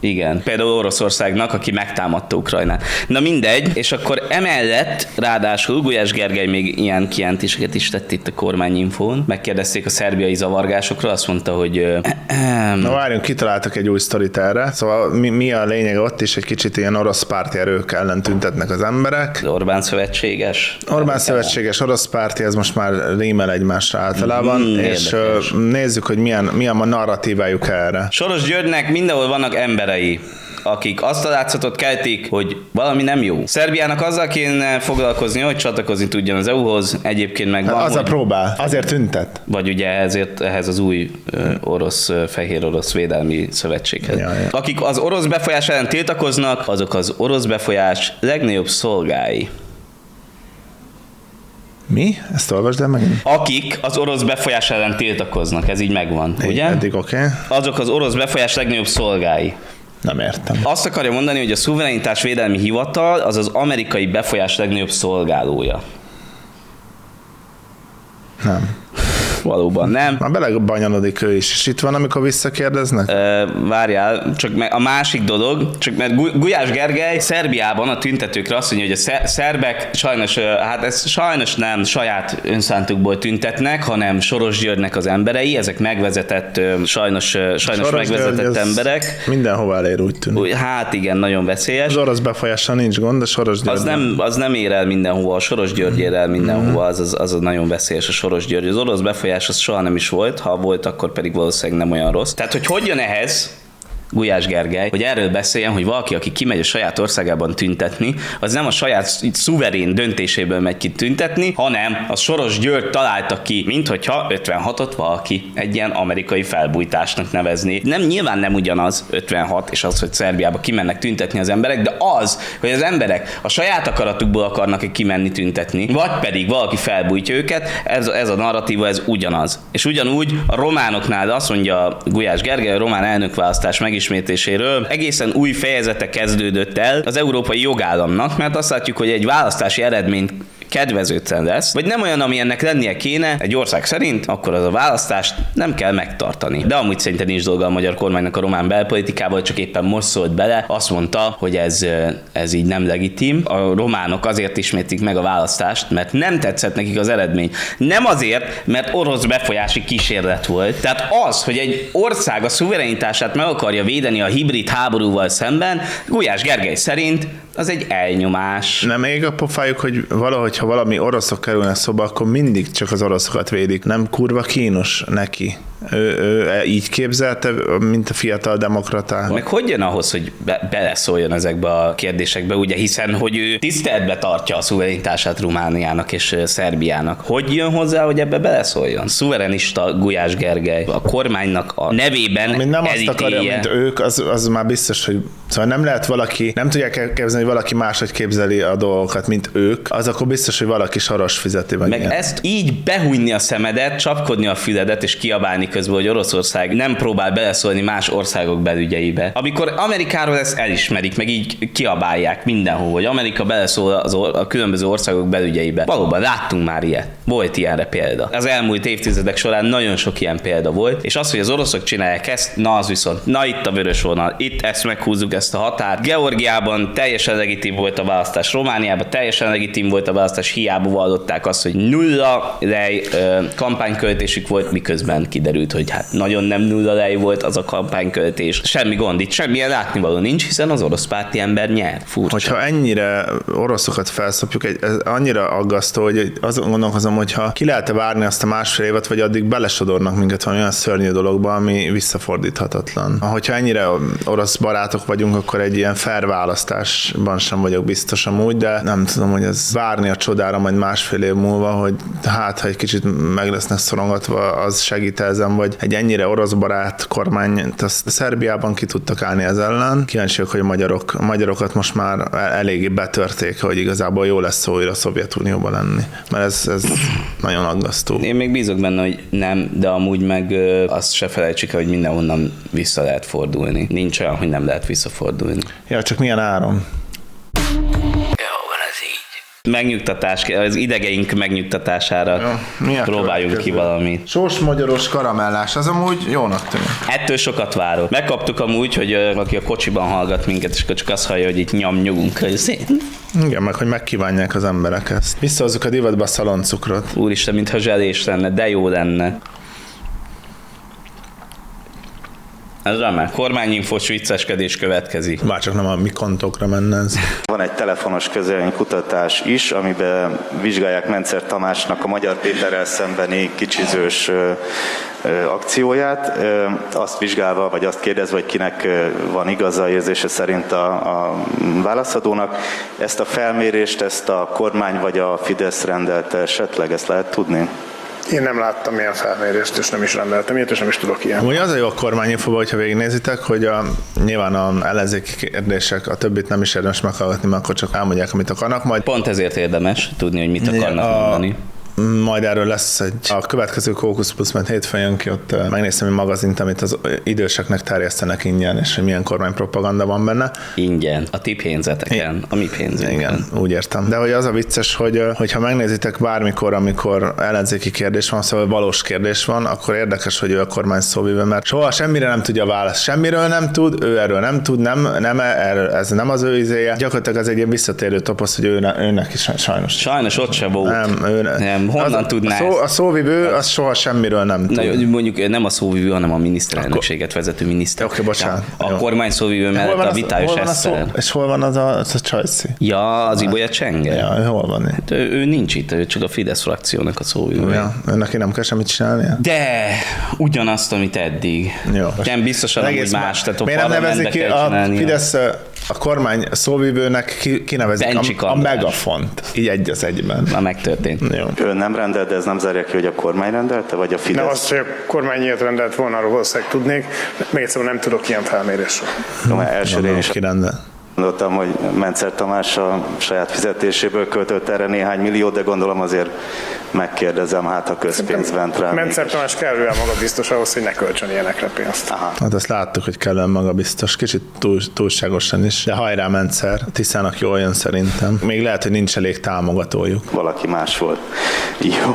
Igen, például Oroszországnak, aki megtámadta Ukrajnát. Na mindegy, és akkor emellett ráadásul Gulyás Gergely még ilyen kijelentéseket is tett itt a kormányinfón. Megkérdezték a szerbiai zavargásokról, azt mondta, hogy... Na várjunk, kitaláltak egy új sztorit erre. Szóval mi, mi a lényeg ott is, egy kicsit ilyen orosz párti erők ellen tüntetnek az emberek. Az Orbán szövetséges. Orbán szövetséges, orosz párti, ez most már rímel egymásra általában, mm, és érdekes. Nézzük, hogy milyen, milyen a narratívájuk erre. Soros Györgynek mindenhol vannak emberei, akik azt a látszatot keltik, hogy valami nem jó. Szerbiának azzal kéne foglalkozni, hogy csatlakozni tudjon az é u-hoz, egyébként meg van, az a próbál, azért tüntet. Vagy ugye ezért ehhez az új uh, orosz, uh, fehér orosz védelmi szövetséghez. Ja, ja. Akik az orosz befolyás ellen tiltakoznak, azok az orosz befolyás legnagyobb szolgái. Mi? Ezt olvasd el megint? Akik az orosz befolyás ellen tiltakoznak, ez így megvan, é, ugye? Eddig oké. Okay. Azok az orosz befolyás legnagyobb szolgái. Nem értem. Azt akarja mondani, hogy a szuverenitás védelmi hivatal az az amerikai befolyás legnagyobb szolgálója. Nem. Valóban nem. Már belebanyarodik ő is, és itt van, amikor visszakérdeznek? E, várjál, csak a másik dolog, csak mert Gulyás Gergely Szerbiában a tüntetőkre azt mondja, hogy a szerbek sajnos, hát ez sajnos nem saját önszántukból tüntetnek, hanem Soros Györgynek az emberei, ezek megvezetett, sajnos, sajnos Soros megvezetett emberek. Mindenhova elér, úgy tűnik. Hát igen, nagyon veszélyes. Az orosz befolyással nincs gond, de Soros György. Az nem, az nem ér el mindenhova, a Soros György ér el mindenhova, az, az, az nagyon veszélyes a Soros György. Az orosz befolyás az soha nem is volt, ha volt, akkor pedig valószínűleg nem olyan rossz. Tehát, hogy hogy jön ehhez Gulyás Gergely, hogy erről beszéljen, hogy valaki, aki kimegy a saját országában tüntetni, az nem a saját szuverén döntéséből megy ki tüntetni, hanem az Soros György találta ki, minthogyha ötvenhatot valaki egy ilyen amerikai felbújtásnak nevezné. Nem, nyilván nem ugyanaz ötvenhat, és az, hogy Szerbiába kimennek tüntetni az emberek, de az, hogy az emberek a saját akaratukból akarnak kimenni tüntetni, vagy pedig valaki felbújtja őket, ez, ez a narratíva, ez ugyanaz. És ugyanúgy a románoknál azt mondja Gulyás Gergely, a román elnökválasztás meg ismétéséről egészen új fejezete kezdődött el az európai jogállamnak, mert azt látjuk, hogy egy választási eredményt kedvezőtlen lesz, vagy nem olyan, ami ennek lennie kéne egy ország szerint, akkor az a választást nem kell megtartani. De amúgy szerintem nincs dolga a magyar kormánynak a román belpolitikával, csak éppen most szólt bele, azt mondta, hogy ez, ez így nem legitim. A románok azért ismétlik meg a választást, mert nem tetszett nekik az eredmény. Nem azért, mert orosz befolyási kísérlet volt. Tehát az, hogy egy ország a szuverenitását meg akarja védeni a hibrid háborúval szemben, Gulyás Gergely szerint az egy elnyomás. Nem ég a pofájuk, hogy valahogy, ha valami oroszok kerülnek szóba, akkor mindig csak az oroszokat védik. Nem kurva kínos neki. Ő, ő így képzelte, mint a fiatal demokrata. Meg hogy jön ahhoz, hogy be, beleszóljon ezekbe a kérdésekbe, ugye, hiszen, hogy ő tiszteletbe tartja a szuverenitását Romániának és Szerbiának. Hogy jön hozzá, hogy ebbe beleszóljon? Szuverenista Gulyás Gergely. A kormánynak a nevében elítélje. Nem azt akarja, mint ők, az, az már biztos, hogy szóval nem lehet valaki, nem tudják elképzelni, hogy valaki máshogy képzeli a dolgokat, mint ők, az akkor biztos, hogy valaki Soros fizeti meg. Meg ilyen. Ezt így behújni a szemedet, csapkodni a füledet és kiabálni közben, hogy Oroszország nem próbál beleszólni más országok belügyeibe. Amikor Amerikáról ezt elismerik, meg így kiabálják mindenhol, hogy Amerika beleszól az or- a különböző országok belügyeibe. Valóban láttunk már ilyet. Volt ilyenre példa. Az elmúlt évtizedek során nagyon sok ilyen példa volt, és az, hogy az oroszok csinálják ezt, na az viszont, na itt a vörös vonal, itt ezt meghúzzuk, ezt a határt. Georgiában teljesen legitim volt a választás, Romániában teljesen legitim volt a választás, hiába vallották azt, hogy nulla lej kampányköltésük volt, miközben kiderült, hogy hát nagyon nem nulla lej volt az a kampányköltés. Semmi gond, itt semmilyen látnivaló nincs, hiszen az orosz párti ember nyer. Furcsa. Hogyha ennyire oroszokat felszopjuk, ez annyira aggasztó, hogy azon gondolkozom, hogyha ki lehet várni azt a másfél évet, vagy addig belesodornak minket valami olyan szörnyű dologba, ami visszafordíthatatlan. Hogyha ennyire orosz barátok vagyunk, akkor egy ilyen fair választásban sem vagyok biztos amúgy, de nem tudom, hogy ez várni a csodára majd másfél év múlva, hogy hát, ha egy kicsit meg lesznek szorongatva, az segít ezen, vagy egy ennyire orosz barát kormány, azt Szerbiában ki tudtak állni ez ellen. Kíváncsiak, hogy a magyarok, a magyarokat most már eléggé betörték, hogy igazából jó lesz szó újra a Szovjetunióban lenni. Mert ez, ez nagyon aggasztó. Én még bízok benne, hogy nem, de amúgy meg ö, azt se felejtsük el, hogy mindenhonnan vissza lehet fordulni. Nincs olyan, hogy nem lehet visszafordulni. Ja, csak milyen áron? Jó van ez így. Megnyugtatás, az idegeink megnyugtatására ja, próbáljunk ki valamit. Sós magyaros karamellás, az amúgy jónak tűnik. Ettől sokat várok. Megkaptuk amúgy, hogy uh, aki a kocsiban hallgat minket, és csak azt hallja, hogy itt nyomnyugunk. Igen, meg hogy megkívánják az emberek ezt. Visszahozzuk a divatba a szaloncukrot. Úristen, mintha zselés lenne, de jó lenne. Ez remek. Kormányinfos vicceskedés következik. Bár csak nem a mi kontokra menne ez. Van egy telefonos közvéleménykutatás is, amiben vizsgálják Mencer Tamásnak a Magyar Péterrel szembeni kicsizős akcióját, azt vizsgálva, vagy azt kérdezve, hogy kinek van igaza érzése szerint a, a válaszadónak. Ezt a felmérést, ezt a kormány vagy a Fidesz rendelte esetleg, ezt lehet tudni? Én nem láttam ilyen felmérést, és nem is rendeltem ilyet, és nem is tudok ilyen. Amúgy az a jó a kormányinfóban, hogyha végignézitek, hogy a, nyilván a ellenzéki kérdések, a többit nem is érdemes meghallgatni, mert akkor csak elmondják, amit akarnak. Majd pont ezért érdemes tudni, hogy mit akarnak a, mondani. Majd erről lesz egy a következő Kókusz Plusz, mert hétfőn jön ki, ott megnéztem egy magazint, amit az időseknek terjesztenek ingyen, és hogy milyen kormánypropaganda van benne. Ingyen, a ti pénzeteken, a mi pénzünkön. Igen, úgy értem. De hogy az a vicces, hogy hogyha megnézitek bármikor, amikor ellenzéki kérdés van, szóval valós kérdés van, akkor érdekes, hogy ő a kormány szóvivő, mert soha semmire nem tudja választ. Semmiről nem tud, ő erről nem tud, nem, nem erről, ez nem az ő izéje. Gyakorlatilag ez egy ilyen visszatérő toposz, hogy ő, őnek is sajnos. Sajnos ott se volt. Nem, ő nem. Honnan tudná a, szó, a szóvivő az soha semmiről nem tud. Na, mondjuk nem a szóvivő, hanem a miniszterelnökséget vezető miniszter. Oké, okay, bocsánat. A, a kormány szóvivő mellett a Vitályos Eszter. És hol van az a, az a Csajci? Ja, az Ibolya Csenge. Ja, ő hol van? Hát, ő, ő nincs itt, ő csak a Fidesz frakciónak a szóvivő. Ja, neki nem kell semmit csinálnia? De ugyanazt, amit eddig. Jó. Nem biztosan amúgy más. Tehát a miért nem nevezik ki a csinálnia. Fidesz a kormány szóvivőnek ki, kinevezik a, a megafont. Így egy az egyben. Na, megtörtént. Jó. Ő nem rendelt, de ez nem zárja ki, hogy a kormány rendelte, vagy a Fidesz? Nem, azt, hogy a kormány ilyet rendelt volna, arról valószínűleg tudnék. Még egyszer nem tudok ilyen felmérésről. Jó, mert elsőre is kirendel. Gondoltam, hogy Mencer Tamás a saját fizetéséből költött erre néhány milliót, de gondolom azért megkérdezem, hát a közpénz bent rá. Mencer Tamás kellően magabiztos ahhoz, hogy ne költsön ilyenekre pénzt. Aha. Hát azt láttuk, hogy kellően magabiztos, kicsit túl, túlságosan is, de hajrá Mencer, Tiszának jól jön szerintem. Még lehet, hogy nincs elég támogatójuk. Valaki más volt. Jó.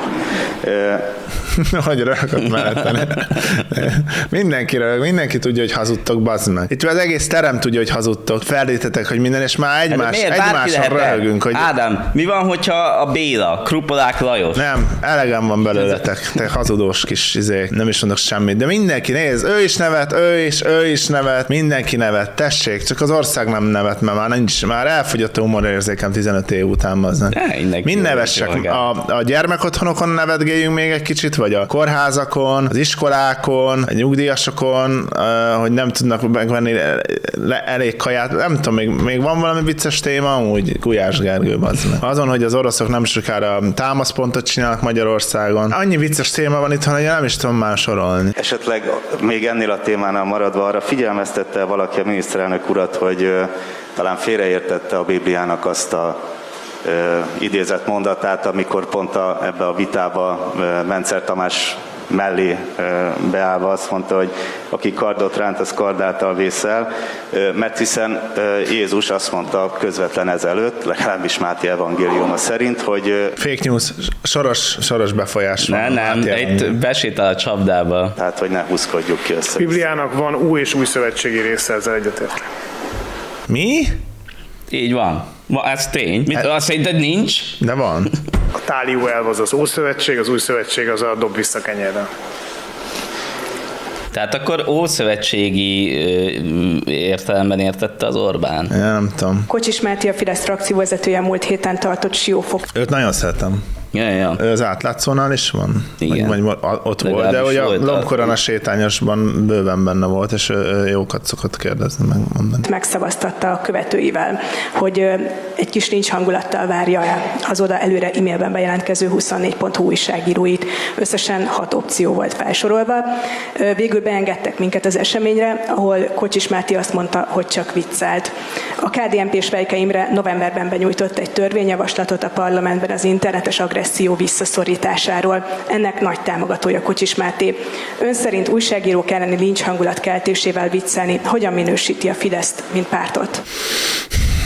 Hogy röhögött melletteni. Mindenki röhög, mindenki tudja, hogy hazudtok, bazd meg. Itt az egész terem tudja, hogy hazudtok. Feldítetek, hogy minden, és már egymás, egymáson röhögünk. Hogy... Ádám, mi van, hogyha a Béla, Krupolák Lajos? Nem, elegem van belőletek, te hazudós kis izék, nem is mondok semmit, de mindenki néz, ő is nevet, ő is, ő is nevet, mindenki nevet, tessék, csak az ország nem nevet, mert már nincs, már elfogyott a humorérzékem tizenöt év után, bazd. Mind nevessek, a, a gyermekotthonokon nevetgéljünk még egy kicsit, vagy a kórházakon, az iskolákon, a nyugdíjasokon, hogy nem tudnak megvenni elég kaját, nem tudom, még, még van valami vicces téma, úgy Gulyás Gergő, bazd meg. Azon, hogy az oroszok nem sokára támaszpontot csinálnak Magyarországon. Annyi vicces téma van itt, hogy nem is tudom már sorolni. Esetleg még ennél a témánál maradva arra figyelmeztette valaki a miniszterelnök urat, hogy uh, talán félreértette a Bibliának azt a uh, idézett mondatát, amikor pont a, ebbe a vitába uh, Mencer Tamás mellé beállva azt mondta, hogy aki kardot ránt, az kard által vészel, mert hiszen Jézus azt mondta közvetlen ezelőtt, legalábbis Máté evangéliuma szerint, hogy... Fake news, soros, soros befolyás van. Nem, nem, de itt besétál a csapdába. Tehát, hogy ne húzkodjuk ki össze. Bibliának van új és új szövetségi része, ezzel egyetértek. Mi? Így van. Ez tény. Mit, azt szerinted nincs? De van. A tálió elv az az Ószövetség, az új szövetség az a dob vissza kenyérrel. Tehát akkor ószövetségi értelemben értette az Orbán? Ja, nem tudom. Kocsis Máté, a Fidesz frakcióvezetője múlt héten tartott siófok. Őt nagyon szeretem. Ja, ja. Ő az átlátszónál is van? Igen. Vagy, vagy ott de volt, de hogy a Lombkorona sétányosban bőven benne volt, és jókat szokott kérdezni, megmondani. Megszavaztatta a követőivel, hogy egy kis nincs hangulattal várja az oda előre e-mailben bejelentkező huszonnégy pont hu újságíróit. Összesen hat opció volt felsorolva. Végül beengedtek minket az eseményre, ahol Kocsis Máté azt mondta, hogy csak viccelt. A ká dé en pés Vejke Imre novemberben benyújtott egy törvényjavaslatot a parlamentben az internetes agresszió visszaszorításáról. Ennek nagy támogatója Kocsis Máté. Ön szerint újságírók elleni lincs hangulat keltésével viccelni hogyan minősíti a Fideszt, mint pártot?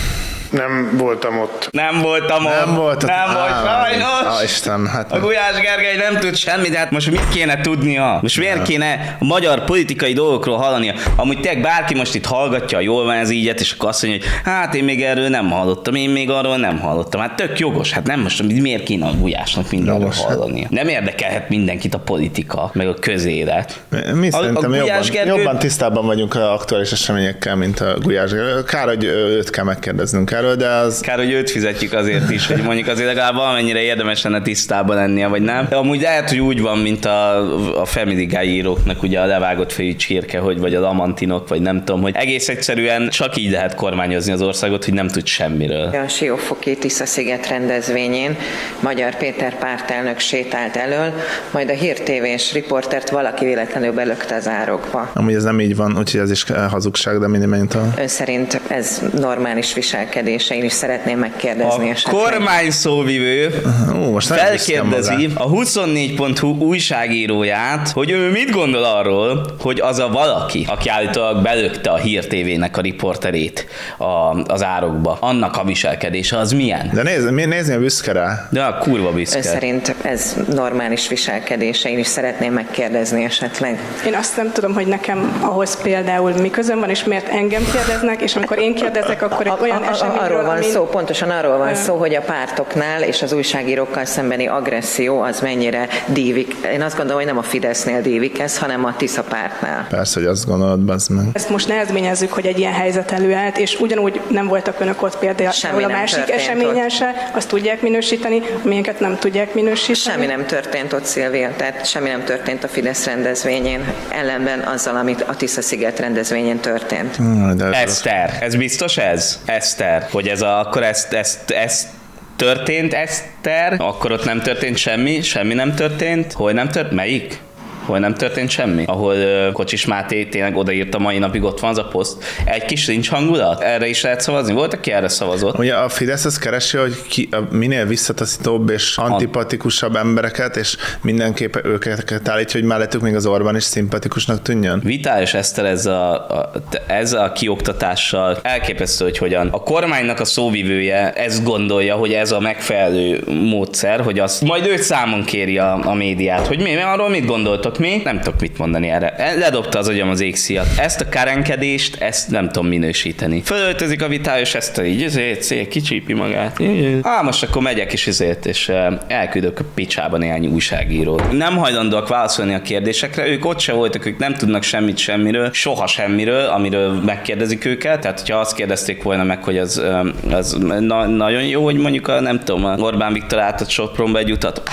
Nem voltam ott. Nem voltam ott. Nem volt ott. Nem volt, sajnos. Á, Isten, hát A Gulyás Gergely nem tud semmit, de hát most mit kéne tudnia? Most miért kéne a magyar politikai dolgokról hallania? Amúgy tényleg bárki most itt hallgatja a Jól van ez ígyet, és akkor azt mondja, hogy hát én még erről nem hallottam, én még arról nem hallottam. Hát tök jogos, hát nem most, miért kéne a Gulyásnak mindenről hallania? Nem érdekelhet mindenkit a politika, meg a közélet. Mi a, szerintem a jobban, Gergő... jobban tisztában vagyunk az aktuális eseményekkel, mint a Gulyás Gergely. Kár, hogy őt kell megkérdeznünk erről, de az... Kár, hogy őt fizetjük azért is, hogy mondjuk azért legalább valamennyire érdemes lenne tisztában lennie, vagy nem. De amúgy lehet, hogy úgy van, mint a, a Family Guy íróknak ugye a levágott fejű csirke, hogy vagy a Lamantinok, vagy nem tudom, hogy egész egyszerűen csak így lehet kormányozni az országot, hogy nem tud semmiről. A Siófoki Tisza-sziget rendezvényén Magyar Péter pártelnök sétált elől, majd a Hír té vés riportert valaki véletlenül belökte az árokba. Amúgy ez nem így van, úgyhogy ez is hazugság, de mindig menjünk tovább. Ön szerint ez normális viselkedése? Én is szeretném megkérdezni. A kormány szóvivő Ó, most felkérdezi a huszonnégy pont hu újságíróját, hogy ő mit gondol arról, hogy az a valaki, aki állítólag belökte a Hír té vének a riporterét a, az árokba, annak a viselkedése az milyen? De nézd, nézni a büszke rá. De a kurva büszke. Ön szerint ez normális viselkedése? Én is szeretném megkérdezni esetleg. Én azt nem tudom, hogy nekem ahhoz például mi közöm van, és miért engem kérdeznek, és amikor én kérdezek, akkor egy olyan eseményről, Arról van ami... szó, pontosan arról van szó, hogy a pártoknál és az újságírókkal szembeni agresszió az mennyire dívik. Én azt gondolom, hogy nem a Fidesznél dívik ez, hanem a Tisza pártnál. Persze, hogy azt gondolod, bazd meg. Ezt most nehezményezzük, hogy egy ilyen helyzet előállt, és ugyanúgy nem voltak önök ott például a másik eseményen se, azt tudják minősíteni, amilyenket nem tudják minősíteni. Semmi nem történt ott, Szilvia, tehát semmi nem történt a Fidesz rendezvényén, ellenben azzal, amit a Tisza-sziget rendezvényén történt. Hmm, Eszter, ez biztos ez? Eszter, hogy ez a, akkor ezt, ezt, ezt történt, Eszter, akkor ott nem történt semmi, semmi nem történt, hol nem történt, melyik? Hol nem történt semmi? Ahol uh, Kocsis Máté tényleg odaírta, mai napig ott van az a poszt. Egy kis nincs hangulat? Erre is lehet szavazni? Volt, aki erre szavazott? Ugye a Fidesz azt keresi, hogy ki, a minél visszataszítóbb és antipatikusabb embereket, és mindenképp őket állítja, hogy mellettük még az Orbán is szimpatikusnak tűnjön. Vitályos Eszter ez a, a, ez a kioktatással elképesztő, hogy hogyan. A kormánynak a szóvivője ezt gondolja, hogy ez a megfelelő módszer, hogy azt majd őt számon kéri a, a médiát, hogy mi, arról mit gondoltok? Mi? Nem tudok mit mondani erre. Ledobta az agyam az égszíjat. Ezt a kerenkedést, ezt nem tudom minősíteni. Fölöltözik a Vitályos Eszter így, ezért szél, kicsípi magát. Á, most akkor megyek is ezért, és elküldök a picsába néhány újságírót. Nem hajlandóak válaszolni a kérdésekre, ők ott se voltak, ők nem tudnak semmit semmiről, soha semmiről, amiről megkérdezik őket. Tehát, hogyha azt kérdezték volna meg, hogy az, az na- nagyon jó, hogy mondjuk a, nem tudom, a Orbán Viktor átad Sopronba egy utat.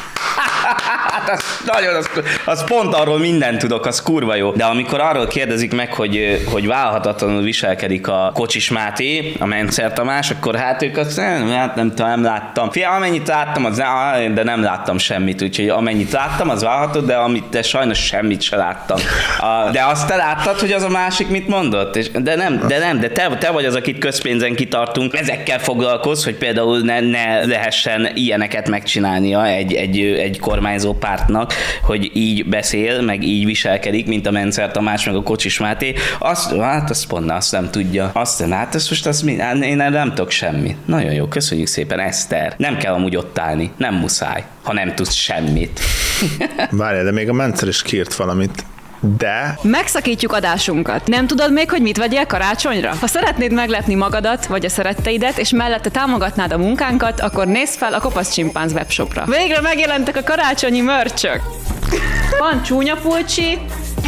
Hát az, nagyon, az, az pont arról mindent tudok, az kurva jó. De amikor arról kérdezik meg, hogy, hogy válhatatlanul viselkedik a Kocsis Máté, a Mencer Tamás, akkor hát ők azt nem, hát nem tudom, nem láttam. Fia, amennyit láttam, az, de nem láttam semmit, úgyhogy amennyit láttam, az válható, de, amit, de sajnos semmit se láttam. A, de azt te láttad, hogy az a másik mit mondott? És, de nem, de nem, de te, te vagy az, akit közpénzen kitartunk, ezekkel foglalkozz, hogy például ne, ne lehessen ilyeneket megcsinálnia egy, egy, egy kormányzó pártnak, hogy így beszél, meg így viselkedik, mint a Mencer Tamás, meg a Kocsis Máté. Azt, hát azt pont azt nem tudja. Azt nem, hát azt most azt mi, én erre nem tudok semmit. Nagyon jó, köszönjük szépen, Eszter. Nem kell amúgy ott állni, nem muszáj, ha nem tudsz semmit. Várjál, de még a Mencer is kiírt valamit. De... Megszakítjuk adásunkat. Nem tudod még, hogy mit vegyél karácsonyra? Ha szeretnéd meglepni magadat, vagy a szeretteidet, és mellette támogatnád a munkánkat, akkor nézz fel a Kopasz Csimpánz webshopra. Végre megjelentek a karácsonyi mörcsök! Van csúnya pulcsi,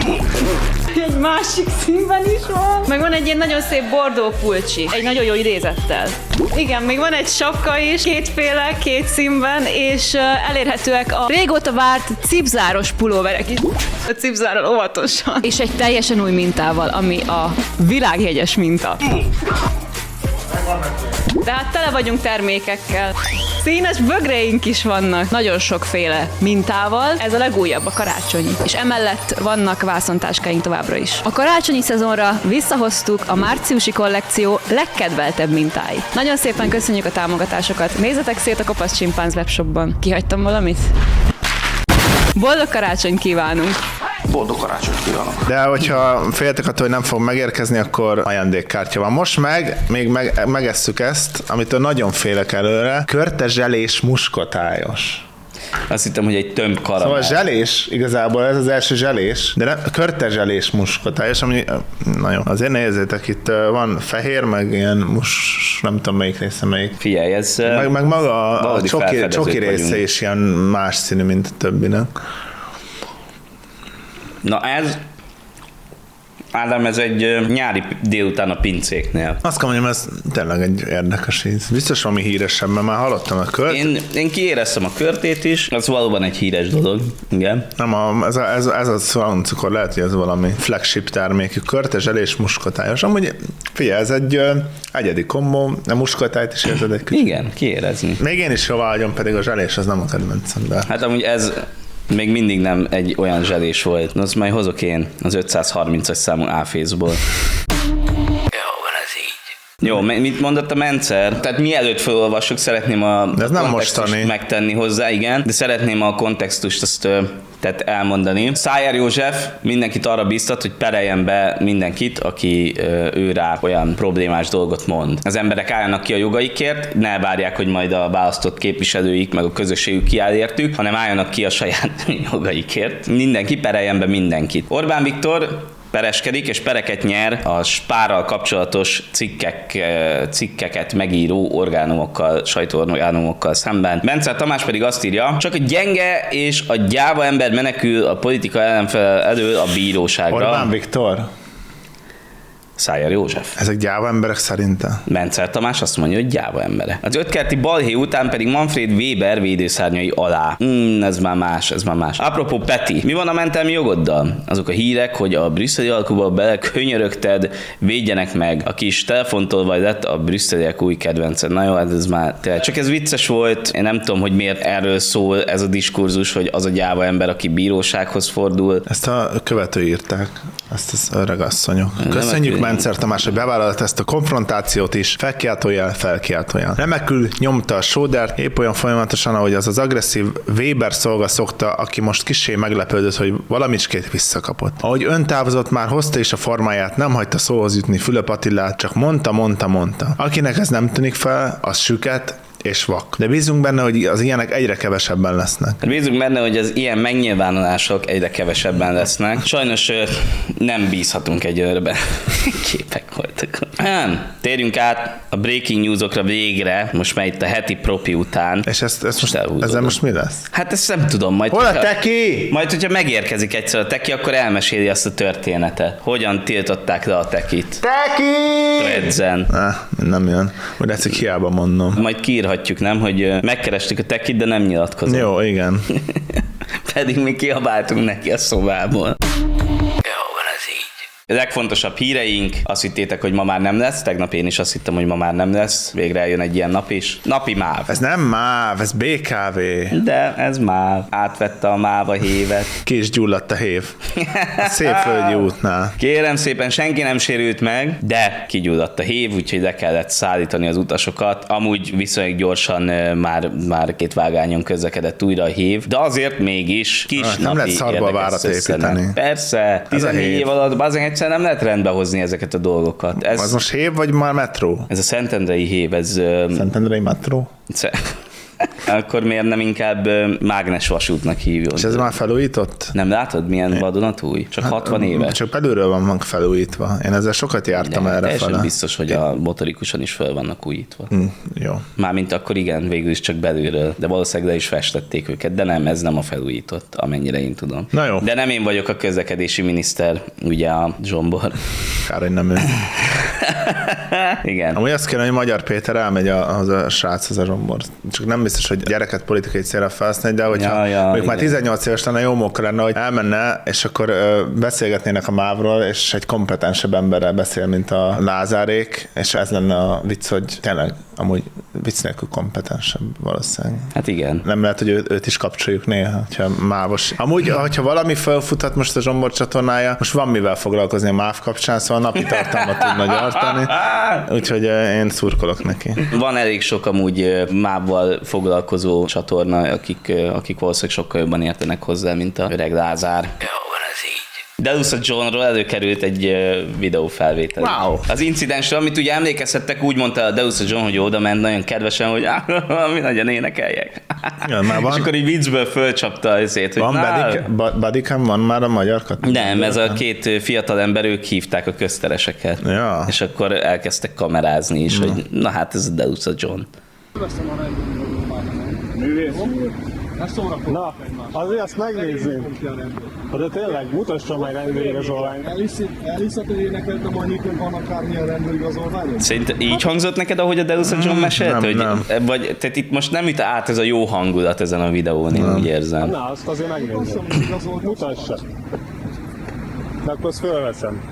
egy másik színben is van, meg van egy ilyen nagyon szép bordó pulcsi, egy nagyon jó idézettel. Igen, még van egy sapka is, kétféle, két színben, és uh, elérhetőek a régóta várt cipzáros pulóverek is. A cipzárral óvatosan. És egy teljesen új mintával, ami a világjegyes minta. Tehát tele vagyunk termékekkel. Színes bögreink is vannak, nagyon sokféle mintával. Ez a legújabb, a karácsonyi. És emellett vannak vászontáskáink továbbra is. A karácsonyi szezonra visszahoztuk a márciusi kollekció legkedveltebb mintáit. Nagyon szépen köszönjük a támogatásokat. Nézzetek szét a Kopasz Csimpánz webshopban. Kihagytam valamit? Boldog karácsonyt kívánunk! Boldog karácsonyt kívánok. De hogyha féltek attól, hogy nem fog megérkezni, akkor ajándékkártya van. Most meg, még meg, megesszük ezt, amitől nagyon félek előre, körte zselés muskotályos. Azt hittem, hogy egy tömb karamell. Szóval zselés, igazából ez az első zselés, de nem, körte zselés muskotályos, ami, na jó, azért nézzétek, itt van fehér, meg ilyen mus, nem tudom melyik része melyik. Figyelj, ez... Meg, meg maga a csoki, csoki része vagyunk. is ilyen más színű, mint a többinek. Na ez... Ádám, ez egy nyári délután a pincéknél. Azt kell mondjam, ez tényleg egy érdekes íz. Biztos valami híresebb, mert már hallottam a kört. Én, én kiéreztem a körtét is, az valóban egy híres dolog, igen. Nem, a, ez, a, ez, a, ez a szaloncukor, lehet, hogy ez valami flagship termékű, körte zselés muskotályos. Amúgy figyelj, ez egy ö, egyedi kombó, a muskotályt is érzed egy kicsit. Igen, kiérezni. Még én is jól vágyom, pedig a zselés az nem a kedvencem, de... Hát amúgy ez még mindig nem egy olyan zselés volt. Azt majd hozok én az ötszázharmincas számú áfészból. Jó, mit mondott a Mencer? Tehát mielőtt felolvassuk, szeretném a, a kontextust megtenni hozzá, igen, de szeretném a kontextust azt tehát elmondani. Szájer József mindenkit arra biztat, hogy pereljen be mindenkit, aki ő rá olyan problémás dolgot mond. Az emberek álljanak ki a jogaikért, ne várják, hogy majd a választott képviselőik meg a közösségük kiáll értük, hanem álljanak ki a saját jogaikért. Mindenki pereljen be mindenkit. Orbán Viktor pereskedik, és pereket nyer a Spárral kapcsolatos cikkek, cikkeket megíró orgánumokkal, sajtóorgánumokkal szemben. Mencer Tamás pedig azt írja, csak a gyenge és a gyáva ember menekül a politika ellenfele elől a bíróságra. Orbán Viktor? Szájer József. Ezek gyáva emberek szerinte? Mencer Tamás azt mondja, hogy gyáva embere. Az ötkerti balhé után pedig Manfred Weber védőszárnyai alá. Hmm, ez már más, ez már más. Apropó Peti, mi van a mentelmi jogoddal? Azok a hírek, hogy a brüsszeli alkuba belekönyörögted, védjenek meg. A kis telefontól vagy lett a brüsszeliek új kedvence. Na jó, ez már tényleg. Csak ez vicces volt. Én nem tudom, hogy miért erről szól ez a diskurzus, hogy az a gyáva ember, aki bírósághoz fordul. Ezt a követő írták. Ezt az öreg asszonyok. Köszönjük Mencer Tamás, hogy bevállalt ezt a konfrontációt is. Felkiáltójel, felkiáltójel. Remekül nyomta a sódert, épp olyan folyamatosan, ahogy az az agresszív Weber szolga szokta, aki most kissé meglepődött, hogy valamicskét visszakapott. Ahogy ön távozott, már hozta is a formáját, nem hagyta szóhoz jutni Fülöp Attilát, csak mondta, mondta, mondta. Akinek ez nem tűnik fel, az süket és vak. De bízunk benne, hogy az ilyenek egyre kevesebben lesznek. Bízunk benne, hogy az ilyen megnyilvánulások egyre kevesebben lesznek. Sajnos nem bízhatunk egy őrbe. Képek voltak. Nem. Térjünk át a breaking newsokra végre, most már itt a heti propi után. És ezt, ezt most, ezzel most mi lesz? Hát ezt nem tudom. Majd, Hol a hogyha, teki? Majd, hogyha megérkezik egyszer a teki, akkor elmeséli azt a történetet. Hogyan tiltották le a tekit. Teki! Redzen. Ne, nem jön. Majd egyszer hiába mondom. Majd kiírhatjuk, nem, hogy megkerestük a tekit, de nem nyilatkozom. Jó, igen. Pedig mi kiabáltunk neki a szobából. A legfontosabb híreink, azt hittétek, hogy ma már nem lesz, tegnap én is azt hittem, hogy ma már nem lesz, végre eljön egy ilyen nap is. Napi MÁV. Ez nem MÁV, ez bé ká vé. De ez MÁV. Átvette a MÁV a hévet. Ki is gyulladt a hév. A Szépvölgyi útnál. Kérem szépen, senki nem sérült meg, de kigyulladt a hév, úgyhogy le kellett szállítani az utasokat. Amúgy viszonylag gyorsan már, már két vágányon közlekedett újra a hév, de azért mégis kis ah, napi nem lehet szarba várat építeni. Persze, tizennégy év alatt azért egyszer nem lehet rendbe hozni ezeket a dolgokat. Ez, az most hév, vagy már metró? Ez a Szentendrei hév, ez... Szentendrei metró? Akkor miért nem inkább mágnes vasútnak hívjon? És ez már felújított? Nem látod, milyen vadonatúj? Csak hát, hatvan éves. Csak belülről van meg felújítva. Én ezzel sokat jártam erre fele. Teljesen biztos, hogy a motorikusan is föl vannak újítva. Mm, jó. Mármint akkor igen, végül is csak belülről. De valószínűleg le is festették őket. De nem, ez nem a felújított, amennyire én tudom. Na jó. De nem én vagyok a közlekedési miniszter, ugye a Zsombor. Kár, hogy nem ő. Igen. Amúgy azt kéne, hogy Magyar Péter elmegy az a srác, az a Zsombor. Csak nem biztos, hogy gyereket politikai célra felhasználni, de hogyha ja, ja, mondjuk már tizennyolc éves lenne, jó móka lenne, hogy elmenne, és akkor ö, beszélgetnének a mávról, és egy kompetensebb emberrel beszél, mint a Lázárék, és ez lenne a vicc, hogy tényleg amúgy vicc nélkül kompetensebb valószínűleg. Hát igen. Nem lehet, hogy ő, őt is kapcsoljuk néha, hogyha mávos. Amúgy, hogyha valami felfuthat most a Zsombor csatornája, most van mivel foglalkozni a máv kapcsán, szóval napi tartalmat tudna gyartani, úgyhogy én szurkolok neki. Van elég sok amúgy mávval foglalkozó csatorna, akik, akik valószínűleg sokkal jobban értenek hozzá, mint a öreg Lázár. Jó, van ez így. Deusa Johnról előkerült egy uh, videófelvétel. Wow. Az incidensről, amit ugye emlékezhettek, úgy mondta a Deusa John, hogy oda ment nagyon kedvesen, hogy mi nagyon énekeljek. Ja, már van. És akkor így viccből fölcsapta azért, hogy van bodycam, van már a magyar kat? Nem, ez a két fiatal ember, ők hívták a köztereseket. Ja. És akkor elkezdtek kamerázni is, Na. hogy na hát ez a Deusa John. Művész úr, na, azért azt megnézzük. De tényleg, mutassa meg rendőrigazolványt. Elhiszed, hogy énekeltem annyit, hogy van akármilyen rendőrigazolvány? Szerintem így hangzott neked, ahogy a Deusa John mesélt? Nem, hogy, nem. Vagy, tehát itt most nem üt át ez a jó hangulat ezen a videón, én úgy érzem. Na, azt azért megnézzük. Mutassa. De akkor azt fölveszem.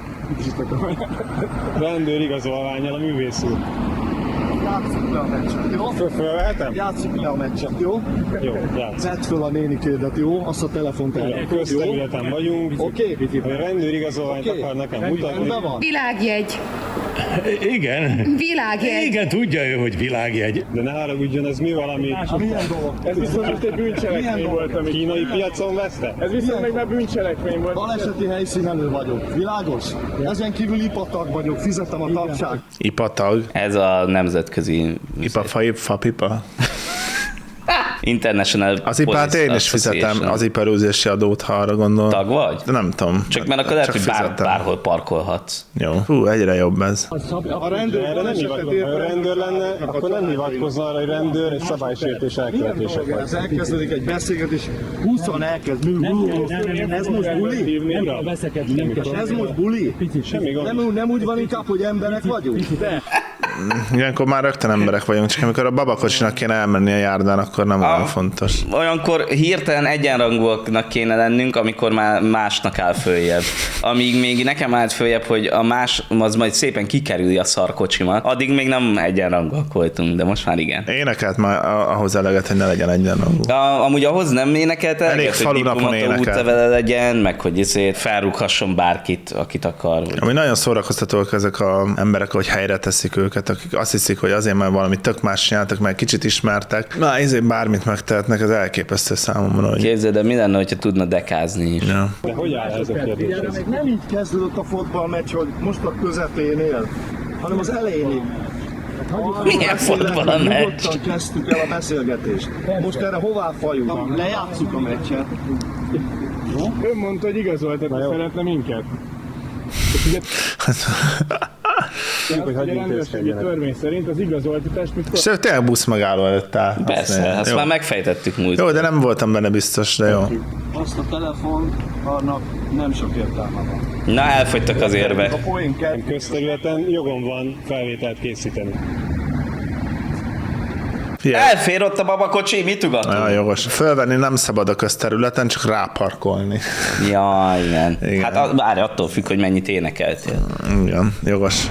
Rendőrigazolvánnyal a művész úr. Játsszuk le a meccset, jó? Fölvehetem? Játsszuk le a meccset, jó? Jó, játsz. Vedd föl a nénikédet, jó? Azt a telefont el. Közterületen vagyunk. Oké. A rendőrigazolványt akar nekem mutatni. Világjegy. Igen. Világjegy. Igen, tudja ő, hogy világjegy. De ne haragudjon, ez mi valami... Milyen dolog? Ez viszont egy bűncselekmény volt, amit kínai piacon veszte? Ez viszont meg már bűncselekmény volt. Baleseti helyszínelő vagyok. Világos? Ezen kívül ipatag vagyok, fizetem a tagság. Ipatag. Ez a nemzetközi... Ipa, fa, fapipa. International Az ipát Police én is fizetem, Association. az iparúzési adót, ha arra gondol. Tag vagy? De nem tudom. Csak mert akkor lehet, Csak hogy bár, fizetem. bárhol parkolhatsz. Jó. Hú, egyre jobb ez. A rendőr, erre nem hivatkozna, ha rendőr lenne, akkor nem hivatkozna arra, hogy rendőr egy szabálysértés elkövetések vagy. Ez elkezdődik egy beszélgetés, húszan elkezd művül. Ez most buli? Ez most buli? Nem, nem úgy van inkább, hogy emberek vagyunk? Ilyenkor már rögtön emberek vagyunk, csak amikor a babakocsinak kéne elmenni a járdán, akkor nem olyan fontos. Olyankor hirtelen egyenrangúaknak kéne lennünk, amikor már másnak áll följebb. Amíg még nekem állt följebb, hogy a más az majd szépen kikerüli a szarkocsimat, addig még nem egyenrangúak voltunk, de most már igen. Énekelt már ahhoz eleget, hogy ne legyen egyenrangú. A, amúgy ahhoz nem énekelt eleget, Elég hogy falunapon diplomata énekel. útlevele legyen, meg hogy ezért felrúghasson bárkit, akit akar. Ami nagyon szórakoztatóak ezek az emberek, hogy helyre teszik őket, akik azt hiszik, hogy azért már valami tök más csináltak, meg kicsit ismertek. Na, ezért bármit megtehetnek, az elképesztő számomra. Hogy... Képzeld, de mi lenne, hogyha tudna dekázni is? Ja. De hogy áll ez a kérdés? Még nem így kezdődött a fotballmeccs, hogy most a közepén él, hanem az elején. Milyen fotballmeccs? Nyugodtan kezdtük el a beszélgetést. Most erre hová faljunk? Lejátszuk a meccset. Ön mondta, hogy igazoltat, hogy szeretne minket. Hogy a rendőrségi törvény szerint az igazoltatást mikor... És tényleg busz megálló előtt áll. Persze, azt jó. már megfejtettük múlt. Jó, de nem voltam benne biztos, de jó. Azt a telefon, annak nem sok értelme van. Na, elfogytak az érvek. A poén kell. Közterületen jogom van felvételt készíteni. Figyelj. Elfér ott a babakocsi, mit ugatunk? Ja, jogos. Fölvenni nem szabad a közterületen, csak ráparkolni. Ja, igen. Igen. Hát bár attól függ, hogy mennyit énekeltél. Igen, jogos.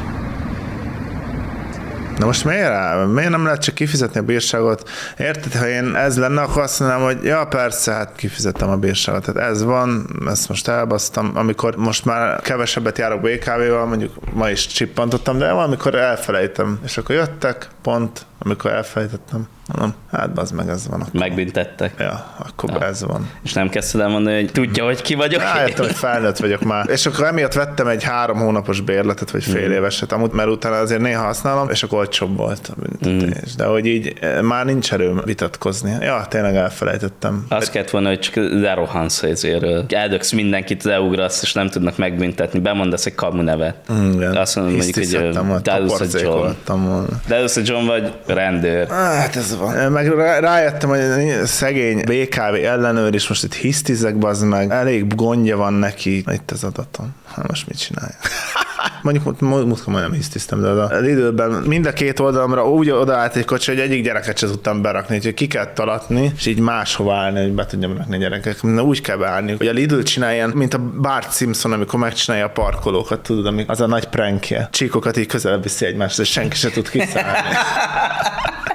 Na most miért, rá? Miért nem lehet csak kifizetni a bírságot? Érted, ha én ez lenne, akkor azt mondanám, hogy ja, persze, hát kifizettem a bírságot. Tehát ez van, ezt most elbasztam. Amikor most már kevesebbet járok bé ká vé-val, mondjuk ma is csippantottam, de valamikor elfelejtem. És akkor jöttek, pont, amikor elfelejtettem. Mondom, hát bazd meg, ez van. Akkor. Megbüntettek. Ja, akkor ja. Ez van. És nem kezdted el mondani, hogy tudja, hogy ki vagyok. Rájöttem, hogy felnőtt vagyok már. És akkor emiatt vettem egy három hónapos bérletet, vagy fél mm. éveset, amúgy, mert utána azért néha használom, és akkor olcsóbb volt a büntetés. Mm. De hogy így már nincs erőm vitatkozni. Ja, tényleg elfelejtettem. Azt kellett volna, hogy csak lerohansz ezéről. Eldöksz mindenkit, leugrasz, és nem tudnak megbüntetni. Bemondasz egy kamu nevet. Igen. Azt mondom, mondjuk, hogy Deusa John. Deusa John vagy rendőr. Hát ez van. Meg rájöttem, hogy szegény bé ká vé ellenőr, és most itt hisztizek, bazd meg. Elég gondja van neki. Itt az adatom. Hát most mit csinálja? Mondjuk múltkor majdnem hisztiztem, de az időben mind a két oldalamra úgy odaállt egy kocsi, hogy egyik gyereket sem tudtam berakni, úgyhogy ki kell talatni, és így máshova állni, hogy be tudjam rakni a gyerekek. Na, úgy kell beállni, hogy a Lidl csináljen, mint a Bart Simpson, amikor megcsinálja a parkolókat, tudod, amik az a nagy prankje. Csíkokat így közelebb viszi egymást, és senki se tud kiszállni.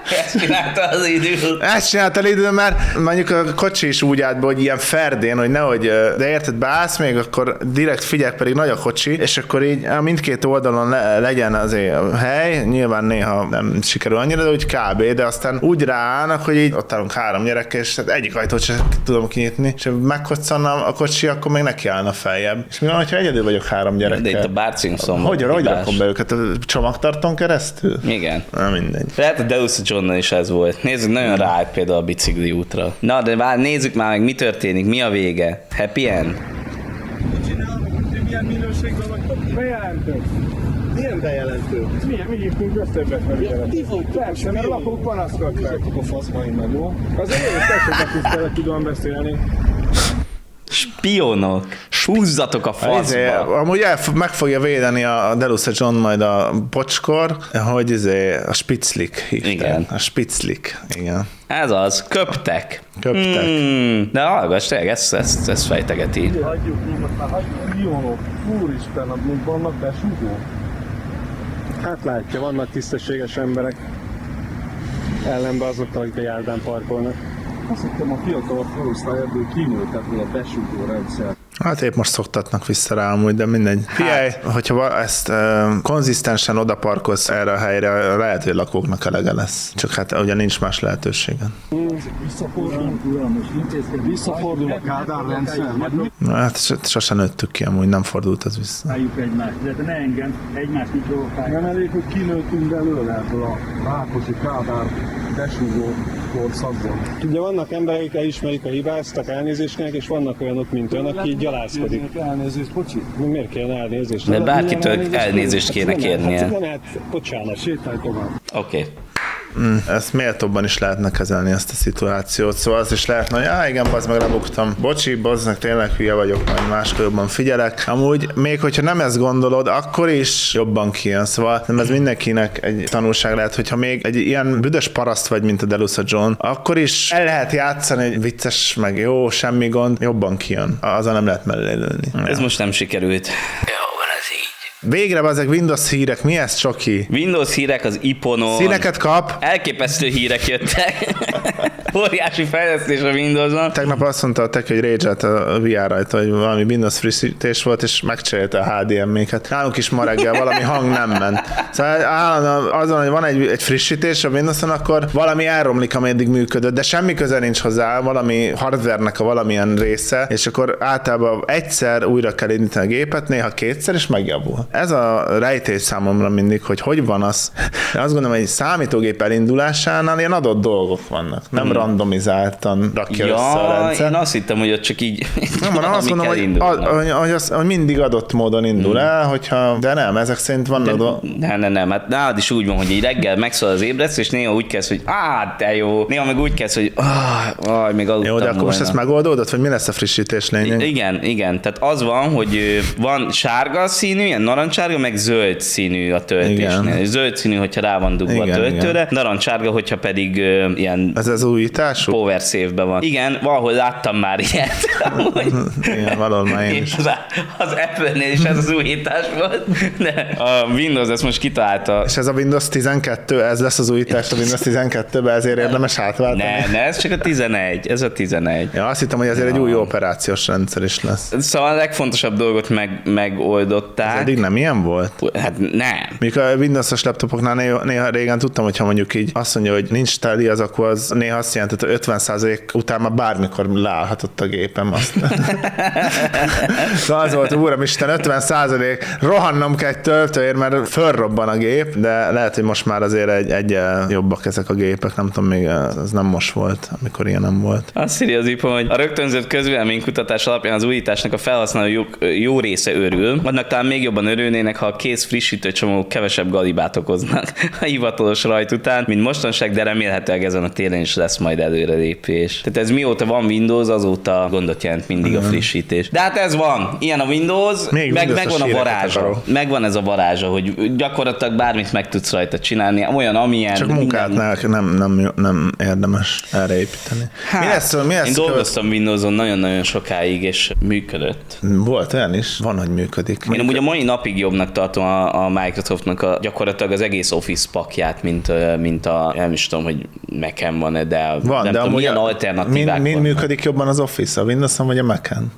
Ezt csinálta az idő. Ezt csinálta az idő, mert mondjuk a kocsi is úgy állt be, hogy ilyen ferdén, hogy nehogy, de érted, beállsz még, akkor direkt figyelj, pedig nagy a kocsi, és akkor így mindkét oldalon le, legyen azért a hely, nyilván néha nem sikerül annyira, de úgy kb. De aztán úgy ráállnak, hogy így ott állunk három gyerek, és egyik ajtót sem tudom kinyitni, és megkoccanna a kocsi, akkor még neki állna feljebb. És mi van, hogyha egyedül vagyok három gyerekkel? De itt a Bárcinkson Hogy, hogy rakom be őket? A csomagtartón keresztül? Igen. Na mindegy. Lehet a Deus Johnnal is ez volt. Nézzük, nagyon ráállt például a bicikli útra. Na, de vár, nézzük már meg, mi történik, mi a vége. Happy end? Milyen minőségben vagytok? Bejelentő. Milyen bejelentő? Milyen? Mi hívtunk összebbet megjelentő. Persze, mert a lapok panaszkodtak. A faszba én meg, jó? Azért én tessék, tisztelet tudom beszélni. Spionok, húzzatok a faszba. Izé, amúgy el, meg fogja védeni a Delusa John majd a pocskor, hogy izé, a Spitzlik hívták. Igen. A Spitzlik, igen. Ez az, köptek. Köptek. Hmm, de hallgass, tényleg, ezt, ezt, ezt fejtegeti. Hagyjuk nyugodt, már hagyjuk millionok. Úristen, abban vannak besúgók. Hát látja, vannak tisztességes emberek. Ellenben azoknak, akik a járdán parkolnak. Azt hittem, a fiatal korosztály ebből kinőtt ebből a besúgó rendszer. Hát épp most szoktatnak vissza rá amúgy, de mindegy. Figyelj, hát. hogyha ezt uh, konzisztensen odaparkolsz erre a helyre, lehet, hogy lakóknak elege lesz. Csak hát ugye nincs más lehetőségen. Visszafordul a Kádár rendszer. Hát sosem nőttük ki, amúgy nem fordult az vissza. Álljuk egymást, de ne engem, egymást így provokáljuk. Nem elég, hogy kinőttünk belőle ebből a Rákosi Kádár besúgó korszakból. Ugye vannak emberek, akik elismerik a hibáztak, elnézésnek, és vannak olyanok, mint ön, aki gyalázkodik. Elnézést, bocsi? Miért kéne elnézést? De bárkitől elnézést kéne kérnie. Hát nem, hát bocsánat, sétálj tovább. Oké. Okay. Mm, ezt méltóbban is lehetne kezelni, ezt a szituációt, szóval az is lehetne, hogy á, igen, bazd meg, lebuktam. Bocsi, bazdnak, tényleg hülye vagyok, majd máskor jobban figyelek. Amúgy, még hogyha nem ezt gondolod, akkor is jobban kijön, szóval nem ez mindenkinek egy tanulság lehet, hogyha még egy ilyen büdös paraszt vagy, mint a Delusa John, akkor is el lehet játszani, egy vicces, meg jó, semmi gond, jobban kijön. Azzal nem lehet mellé lőni. Ez most nem sikerült. Végre ezek Windows hírek, mi ez, Csoki? Windows hírek az iPhonon. Színeket kap. Elképesztő hírek jöttek. Óriási fejlesztés a Windowson. Tegnap azt mondta a tech, hogy rage-et a vé er rajta, hogy valami Windows frissítés volt, és megcserélte a há dé em éket. Nálunk is ma reggel valami hang nem ment. Szóval állandóan azon, hogy van egy, egy frissítés a Windowson, akkor valami elromlik, ami eddig működött, de semmi köze nincs hozzá, valami hardware-nek a valamilyen része, és akkor általában egyszer újra kell indítani a gépet, néha kétszer, és megjavul. Ez a rejtés számomra mindig, hogy hogy van az. Én azt gondolom, hogy egy számítógép elindulásánál ilyen adott dolgok vannak. Nem hmm. randomizáltan rakja ja, össze a rendszer. Én azt hittem, hogy ott csak így nem, van, azt mondom, hogy, a, hogy, hogy, az, hogy mindig adott módon indul hmm. el, hogyha, de nem, ezek szerint vannak dolgok. Nem, nem, nem, hát nálad is úgy van, hogy egy reggel megszól az ébredsz, és néha úgy kezd, hogy á, de jó. Néha meg úgy kezd, hogy ah, ah még aludtam. Jó, de akkor most ezt megoldódott, vagy mi lesz a frissítés lényeg? Igen, igen. Tehát az van, hogy van sárga színű, ilyen narancsárga, meg zöld színű a töltésnél. Zöld színű, hogyha rá van dugva igen, a töltőre, igen. Narancsárga, hogyha pedig uh, ilyen ez az újítású? Power save-ben van. Igen, valahol láttam már ilyet. Igen, valahol már én is. Az, az Apple-nél is ez az újítás volt, de a Windows ezt most kitalálta. És ez a Windows tizenkettő, ez lesz az újítás a Windows tizenkettőben, ezért érdemes átváltani? Ne, ne, ez csak a tizenegy, ez a tizenegy. Ja, azt hittem, hogy ezért ja. egy új operációs rendszer is lesz. Szóval a legfontosabb dolgot meg, megoldották. Ez eddig nem ilyen volt? Hát nem. Mikor a Windows-os laptopoknál néha, néha régen tudtam, hogyha mondjuk így azt mondja, hogy nincs teli, az akkor az néha azt jelenti, hogy ötven százalék után már bármikor leállhatott a gépem. Azt. Szóval az volt, úramisten, ötven százalék, rohannom kell egy töltőért, mert fölrobban a gép, de lehet, hogy most már azért egy, egy jobbak ezek a gépek, nem tudom, még az nem most volt, amikor ilyen nem volt. Azt írja az ipon, hogy a rögtönzött közvéleménykutatás alapján az újításnak a felhasználó jó, jó része örül, annak talán még jobban örülnének, ha a kész frissítő csomagok kevesebb galibát okoznak a hivatalos rajt után, mint mostanság, de remélhetőleg ezen a téren is lesz majd előrelépés. Tehát ez mióta van Windows, azóta gondot jelent mindig a frissítés. De hát ez van, ilyen a Windows, még meg, megvan a varázsa. Megvan ez a varázsa, hogy gyakorlatilag bármit meg tudsz rajta csinálni, olyan, amilyen. Csak munkát minden... nem, nem, nem érdemes erre építeni. Hát, mi lesz, mi lesz én dolgoztam követ... Windowson nagyon-nagyon sokáig, és működött. Volt olyan is? Van, hogy működik. Én amúgy a mai napig napig jobbnak tartom a, a Microsoftnak a, gyakorlatilag az egész Office pakját, mint, mint a, nem is tudom, hogy Mac-en van-e, de van, nem de tudom, milyen a, alternatívák mind, mind vannak. működik jobban az Office, a Windows-on vagy a Mac-en?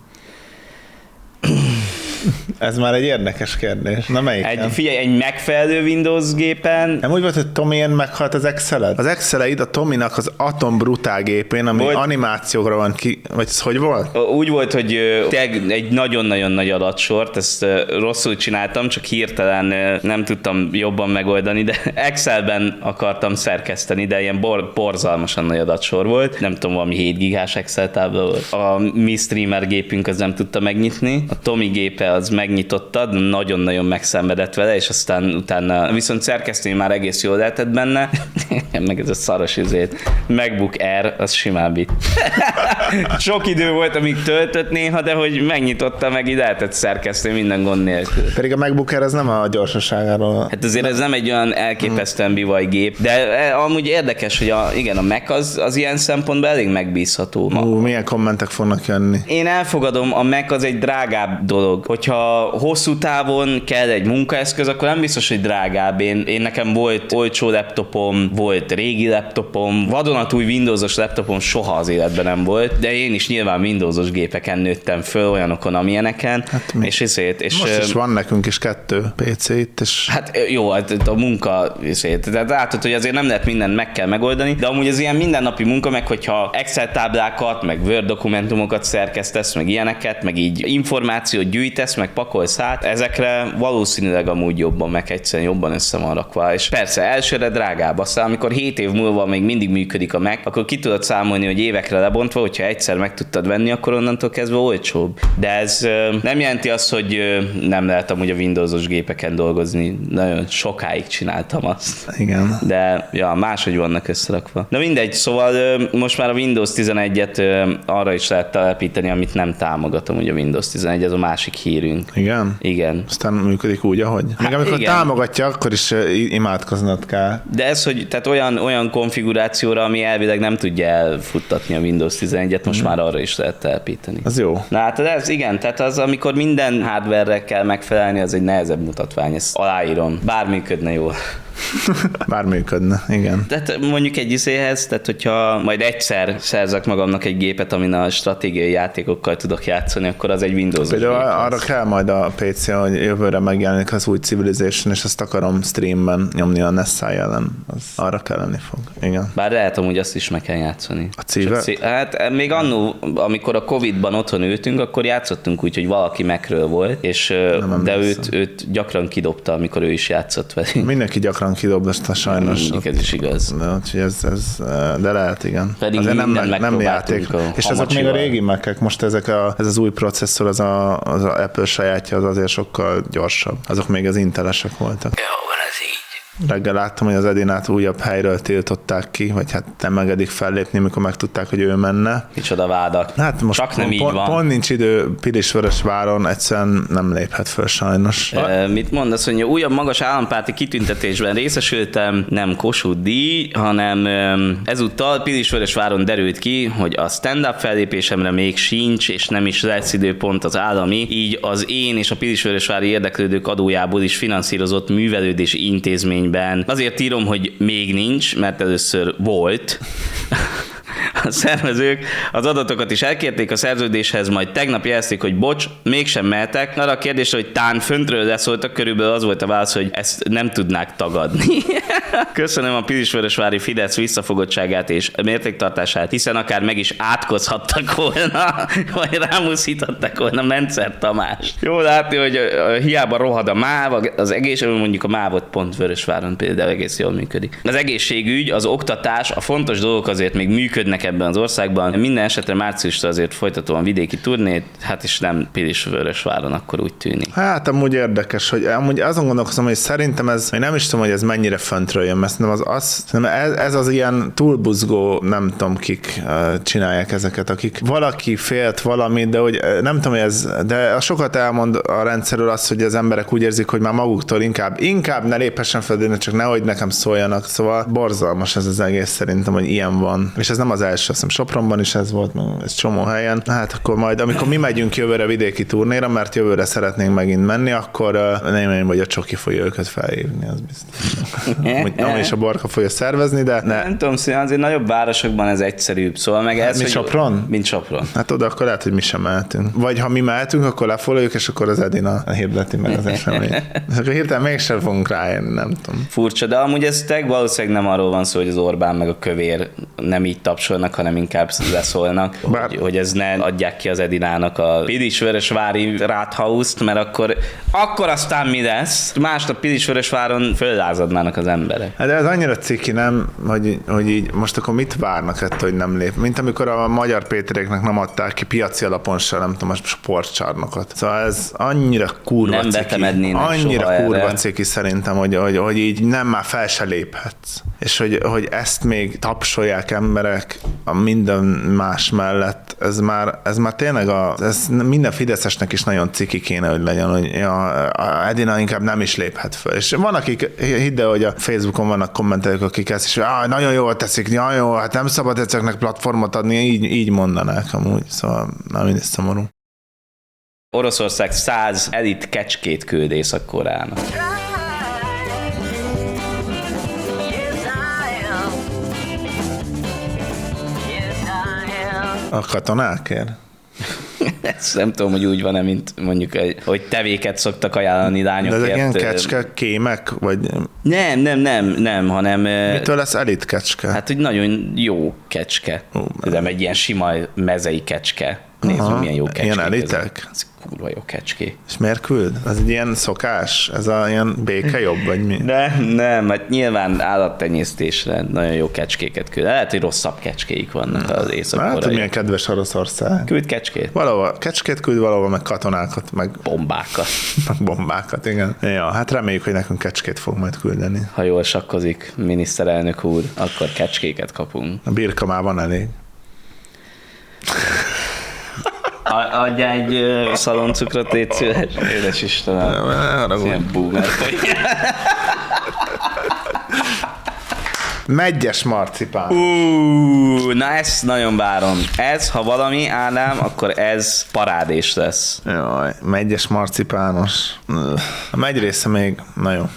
Ez már egy érdekes kérdés. Na melyiken? Egy, figyelj, egy megfelelő Windows gépen... Nem úgy volt, hogy Tomien meghalt az Excel-ed? Az Excel-eid a Tominak az Atom brutál gépén, ami volt, animációkra van ki... Vagy ez hogy volt? Úgy volt, hogy tényleg egy nagyon-nagyon nagy adatsort, ezt rosszul csináltam, csak hirtelen nem tudtam jobban megoldani, de Excelben akartam szerkeszteni, de ilyen bor, borzalmasan nagy adatsor volt. Nem tudom, valami hét gigás Excel tábla volt. A mi streamer gépünk az nem tudta megnyitni. A Tomi gépe az megnyitottad, nagyon-nagyon megszenvedett vele, és aztán utána viszont szerkeszteni már egész jól lehetett benne, meg ez a szaros izét. MacBook Air, az simán vitt. Sok idő volt, amíg töltött néha, de hogy megnyitotta, meg így lehetett szerkeszteni minden gond nélkül. Pedig a MacBook Air ez nem a gyorsaságáról. Hát azért ez nem egy olyan elképesztően bivaj gép, de amúgy érdekes, hogy a, igen, a Mac az, az ilyen szempontból elég megbízható. Ú, milyen kommentek fognak jönni? Én elfogadom, a Mac az egy drágább dolog. Hogyha hosszú távon kell egy munkaeszköz, akkor nem biztos, hogy drágább. Én, én nekem volt olcsó laptopom, volt régi laptopom, vadonatúj Windowsos laptopom soha az életben nem volt, de én is nyilván Windowsos gépeken nőttem föl, olyanokon, amilyeneken. Hát és ezért, és most is van nekünk is kettő pé cé itt, és... Hát jó, hát a munka, ezért, tehát látod, hogy azért nem lehet mindent meg kell megoldani, de amúgy az ilyen mindennapi munka, meg hogyha Excel táblákat, meg Word dokumentumokat szerkesztesz, meg ilyeneket, meg így információt gyűjtesz, meg pakolsz át, ezekre valószínűleg amúgy jobban, meg egyszerűen jobban össze van rakva. És persze elsőre drágább, aztán amikor hét év múlva még mindig működik a Mac, akkor ki tudod számolni, hogy évekre lebontva, hogyha egyszer meg tudtad venni, akkor onnantól kezdve olcsóbb. De ez nem jelenti azt, hogy nem lehet amúgy a Windowsos gépeken dolgozni. Nagyon sokáig csináltam azt. Igen. De ja, máshogy vannak összerakva. Na mindegy, szóval most már a Windows tizenegyet arra is lehet telepíteni, amit nem támogatom, ugye a Windows tizenegy, ez a másik hírünk. Igen? Igen. Aztán működik úgy, ahogy. Meg Hát amikor igen. támogatja, akkor is imádkoznod kell. De ez, hogy tehát olyan, olyan konfigurációra, ami elvileg nem tudja elfuttatni a Windows tizenegyet, most mm. már arra is lehet telepíteni. Az jó. Na hát ez igen, tehát az, amikor minden hardware-re kell megfelelni, az egy nehezebb mutatvány, ezt aláírom. Bár működne jól. Bár működne, igen. Tehát mondjuk egy izéhez, tehát hogyha majd egyszer szerzek magamnak egy gépet, amin a stratégiai játékokkal tudok játszani, akkor az egy Windows-os Például gép arra lesz. kell majd a pé cé, hogy jövőre megjelenik az új Civilization, és azt akarom streamben nyomni a Nessai ellen. Az arra kelleni fog. Igen. Bár lehet amúgy azt is meg kell játszani. A Civet? Szí- hát még annó, amikor a Covid-ban otthon ültünk, akkor játszottunk úgy, hogy valaki Macről volt, és de őt, őt gyakran kidobta, amikor ő is játszott velünk. Mindenki gyakran kidob, de sajnos. Mondjuk ez is igaz. De, ez, ez, de lehet, igen. Pedig azért nem, nem, nem játék. És ezek még a régi Macek, most ezek a, ez az új processzor, az a, az a Apple sajátja, az azért sokkal gyorsabb. Azok még az intelesek voltak. Jó, van ez így. Reggel láttam, hogy az Edinát újabb helyről tiltották ki, vagy hát nem engedik fellépni, mikor megtudták, hogy ő menne. Micsoda vádak. Hát most csak nem pont, így pont, van. pont nincs idő, Pilisvörösváron egyszerűen nem léphet föl sajnos. E, mit mondasz, hogy újabb magas állampárti kitüntetésben részesültem, nem Kossuth díj, hanem ezúttal Pilisvörösváron derült ki, hogy a stand-up fellépésemre még sincs, és nem is lesz időpont az állami, így az én és a pilisvörösvári érdeklődők adójából is finanszírozott művelődési intézmény. Azért írom, hogy még nincs, mert először volt. A szervezők az adatokat is elkérték a szerződéshez, majd tegnap jelezték, hogy bocs, mégsem mehetek. Arra a kérdésre, hogy tán föntről leszóltak, körülbelül az volt a válasz, hogy ezt nem tudnák tagadni. Köszönöm a pilisvörösvári Fidesz visszafogottságát és mértéktartását, hiszen akár meg is átkozhattak volna, vagy rámuszítottak volna Mencer Tamást. Jó látni, hogy hiába rohad a MÁV, az egész, mondjuk a MÁV-ot pont Vörösváron például egész jól működik. Az egészségügy, az oktatás, a fontos dolgok azért még működnek ebben az országban. Minden esetre márciustól azért folytatóan vidéki turnét, hát is nem Pilisvörösváron, akkor úgy tűnik. Hát amúgy érdekes, hogy amúgy azon gondolkozom, hogy szerintem ez, én nem is tudom, hogy ez mennyire föntről jön, mert nem az, az ez, ez az ilyen túlbuzgó, nem tudom kik csinálják ezeket, akik valaki félt valamit, de hogy nem tudom, hogy ez, de sokat elmond a rendszerről az, hogy az emberek úgy érzik, hogy már maguktól inkább, inkább ne léphessen fel, csak nehogy nekem szóljanak, szóval borzalmas ez az egész szerintem, hogy ilyen van. És ez nem az első első, azt hiszem Sopronban is ez volt, ez csomó helyen. Hát akkor majd, amikor mi megyünk jövőre vidéki turnéra, mert jövőre szeretnénk megint menni, akkor uh, nem én vagy a Csoki fogja őket felhívni, az biztos. Nem is a Borka fogja szervezni, de... de... Nem tudom, szóval azért nagyobb városokban ez egyszerűbb, szóval meg ez, Mi hogy... Sopron? Mint Sopron. Hát oda akkor lehet, hogy mi sem mehetünk. Vagy ha mi mehetünk, akkor lefoglaljuk, és akkor az Edina hirdeti meg az eseményt. És akkor hirtelen mégsem fogunk rájönni, nem tudom. Furcsa, de amúgy ez teg valószínűleg nem arról van szó, hogy az Orbán meg a Kövér nem így tapsolnak, hanem inkább leszólnak, Bár... hogy, hogy ez ne adják ki az Edinának a Pilisvörösvári Rathauszt, mert akkor, akkor aztán mi lesz? Másnap Pilisvörösváron föllázadnának az emberek. De ez annyira ciki, nem, hogy, hogy így most akkor mit várnak ettől, hogy nem lép? Mint amikor a Magyar Péteréknek nem adták ki piaci alapon se, nem tudom, a sportcsarnokot. Szóval ez annyira kurva nem ciki. Annyira kurva erre. Ciki szerintem, hogy, hogy, hogy így nem már fel se léphetsz. És hogy, hogy ezt még tapsolják emberek a minden más mellett, ez már, ez már tényleg a, ez minden fideszesnek is nagyon ciki kéne, hogy legyen, hogy ja, Edina inkább nem is léphet fel. És van, akik, hidd el, hogy a Facebookon vannak kommentelők, akik ezt is, hogy ah, nagyon jól teszik, nagyon jó, hát nem szabad ezeknek platformot adni, így, így mondanák amúgy, szóval nem mindig szomorú. Oroszország száz elit kecskét küld Észak-Koreának. A katonákért? Ezt nem tudom, hogy úgy van-e, mint mondjuk, hogy tevéket szoktak ajánlani lányokért. De ezek ilyen kecske, kémek? Vagy... Nem, nem, nem, nem, hanem... Mitől lesz elit kecske? Hát, hogy nagyon jó kecske. Uh, nem egy ilyen sima mezei kecske. Nézd, hogy milyen jó kecske. Ilyen elitek? Ez kurva jó kecské. És miért küld? Ez egy ilyen szokás? Ez a ilyen béke jobb, vagy mi? Nem, nem, hát nyilván állattenyésztésre nagyon jó kecskéket küld. Lehet, hogy rosszabb kecskéik vannak az észak-koreai. Hát, hogy milyen kedves Oroszország. Küld kecskét. Valahol kecskét küld, valahol meg katonákat, meg bombákat. Meg bombákat, igen. Ja, hát reméljük, hogy nekünk kecskét fog majd küldeni. Ha jól sakkozik miniszterelnök úr, akkor kecskéket kapunk. A birka már van elég. Adj egy uh, szaloncukrot, légy szíves. Édes Istenem. Ilyen boomer. Meggyes marcipán. Uh, na ezt nagyon várom. Ez, ha valami, Ádám, akkor ez parádés lesz. Jaj, meggyes marcipános. A megy része még, na jó.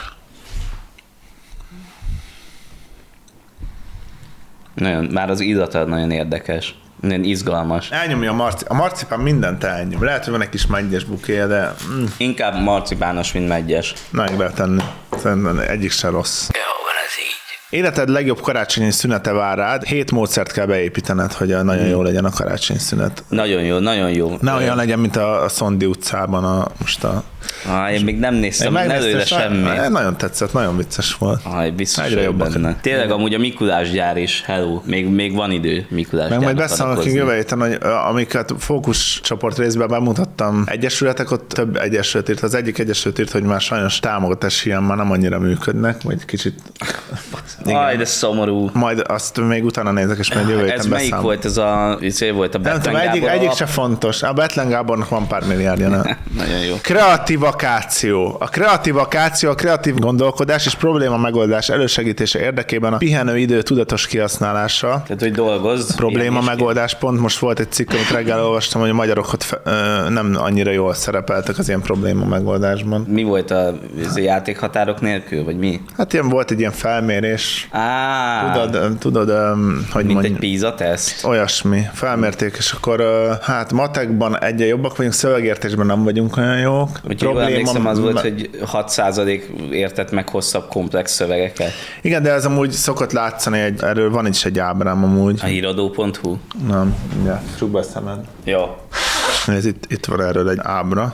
Nagyon, már az illata nagyon érdekes. Nagyon izgalmas. Elnyomja a marci... A marcipán mindent elnyom. Lehet, hogy van egy kis meggyes bukéja, de... Mm. Inkább marcipános, mint meggyes. Meg lehet tenni. Szerintem egyik se rossz. Jó, van ez így. Életed legjobb karácsonyi szünete vár rád. Hét módszert kell beépítened, hogy nagyon jó legyen a karácsonyi szünet. Nagyon jó, nagyon jó. Ne olyan legyen, mint a Szondi utcában a, most a... Ah, én még nem néztem előre semmi. Nagyon tetszett, nagyon vicces volt. Ah, biztos egyre jobb benne. Tényleg amúgy a Mikulás gyár is, hello, még, még van idő Mikulás meg majd beszélnek jövő héten, hogy amiket fókuszcsoport részben bemutattam egyesületek, ott több egyesület írt. Az egyik egyesület írt, hogy már sajnos támogatás ilyen már nem annyira működnek, vagy kicsit... Aj, de szomorú. Majd azt még utána nézek, és majd jövő héten Ez melyik beszámol. volt ez a... Ez volt a Betlen Gábor? Egyik, egyik se fontos. A Betlen Gábornak van pár milliárdja. Nagyon jó. Kreatív vakáció. A kreatív vakáció, a kreatív gondolkodás és probléma megoldás elősegítése érdekében a pihenőidő tudatos kihasználása. Tehát, hogy dolgozz. Probléma megoldás pont. Most volt egy cikk, amit reggel olvastam, hogy a magyarok ott fe, ö, nem annyira jól szerepeltek az ilyen probléma megoldásban. Mi volt a játékhatárok nélkül, vagy mi? Hát ilyen volt egy ilyen felmérés. Á, tudod, tudod, hogy mint mondj, egy PISA teszt? Olyasmi. Felmérték, és akkor hát matekban egyen jobbak vagyunk, szövegértésben nem vagyunk olyan jók. Úgy jól emlékszem, az volt, hogy hat százalék értett meg hosszabb komplex szövegeket. Igen, de ez amúgy szokott látszani, egy, erről van is egy ábrám amúgy. A híradó pont hu? Nem, ja, csukd be a szemed. Jó. Ez itt, itt van erről egy ábra.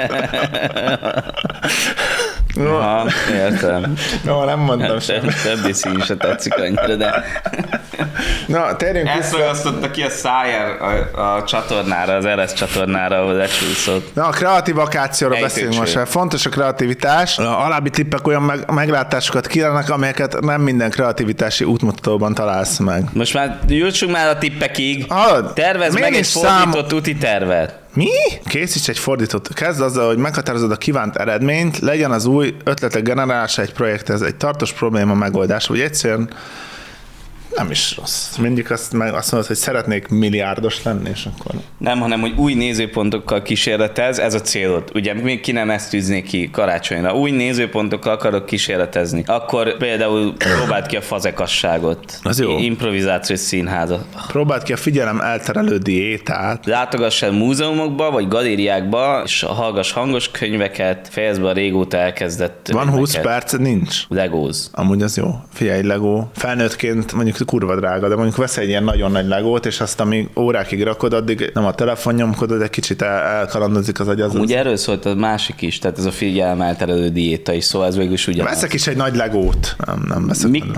Aha, értem. No, nem mondtam sem. Többi szín se tetszik annyira, de... Na, térjünk vissza. Ezt ragasztotta ki a Szájer a, a csatornára, az er es csatornára, ahol lecsúszott. Na, a kreatív vakációról beszélünk most. Fontos a kreativitás. A alábbi tippek olyan meg, meglátásokat kérnek, amelyeket nem minden kreativitási útmutatóban találsz meg. Most már jussunk már a tippekig. Hallod? Tervezz meg egy fordított szám... úti tervet. Mi? Készíts egy fordított. Kezd azzal, hogy meghatározod a kívánt eredményt, legyen az új ötletek generálása egy projekthez, egy tartós probléma megoldás, vagy egyszerűen Nem is rossz. Mindig azt, meg azt mondod, hogy szeretnék milliárdos lenni, és akkor... Nem, hanem, hogy új nézőpontokkal kísérletez, ez a célod. Ugye még ki nem ezt tűzné ki karácsonyra. Új nézőpontokkal akarok kísérletezni. Akkor például próbáld ki a fazekasságot. Az jó. Improvizációs színházat. Próbáld ki a figyelem elterelő diétát. Látogass el múzeumokba, vagy galériákba, és hallgass hangos könyveket, fejezd be a régóta elkezdett... Van húsz perc, nincs. Legóz. Amúgy az jó. Figyelj, Lego. Felnőttként mondjuk kurva drága, de mondjuk vesz egy ilyen nagyon nagy Legót, és azt, amíg órákig rakod, addig nem a telefonnyomkodod, egy kicsit el, elkalandozik az agy. Az Ugye erről szólt a másik is, tehát ez a figyelem elterelő diéta is, szóval ez végül is ugyanaz. Veszek is egy nagy Legót. Nem, nem veszek. Mik...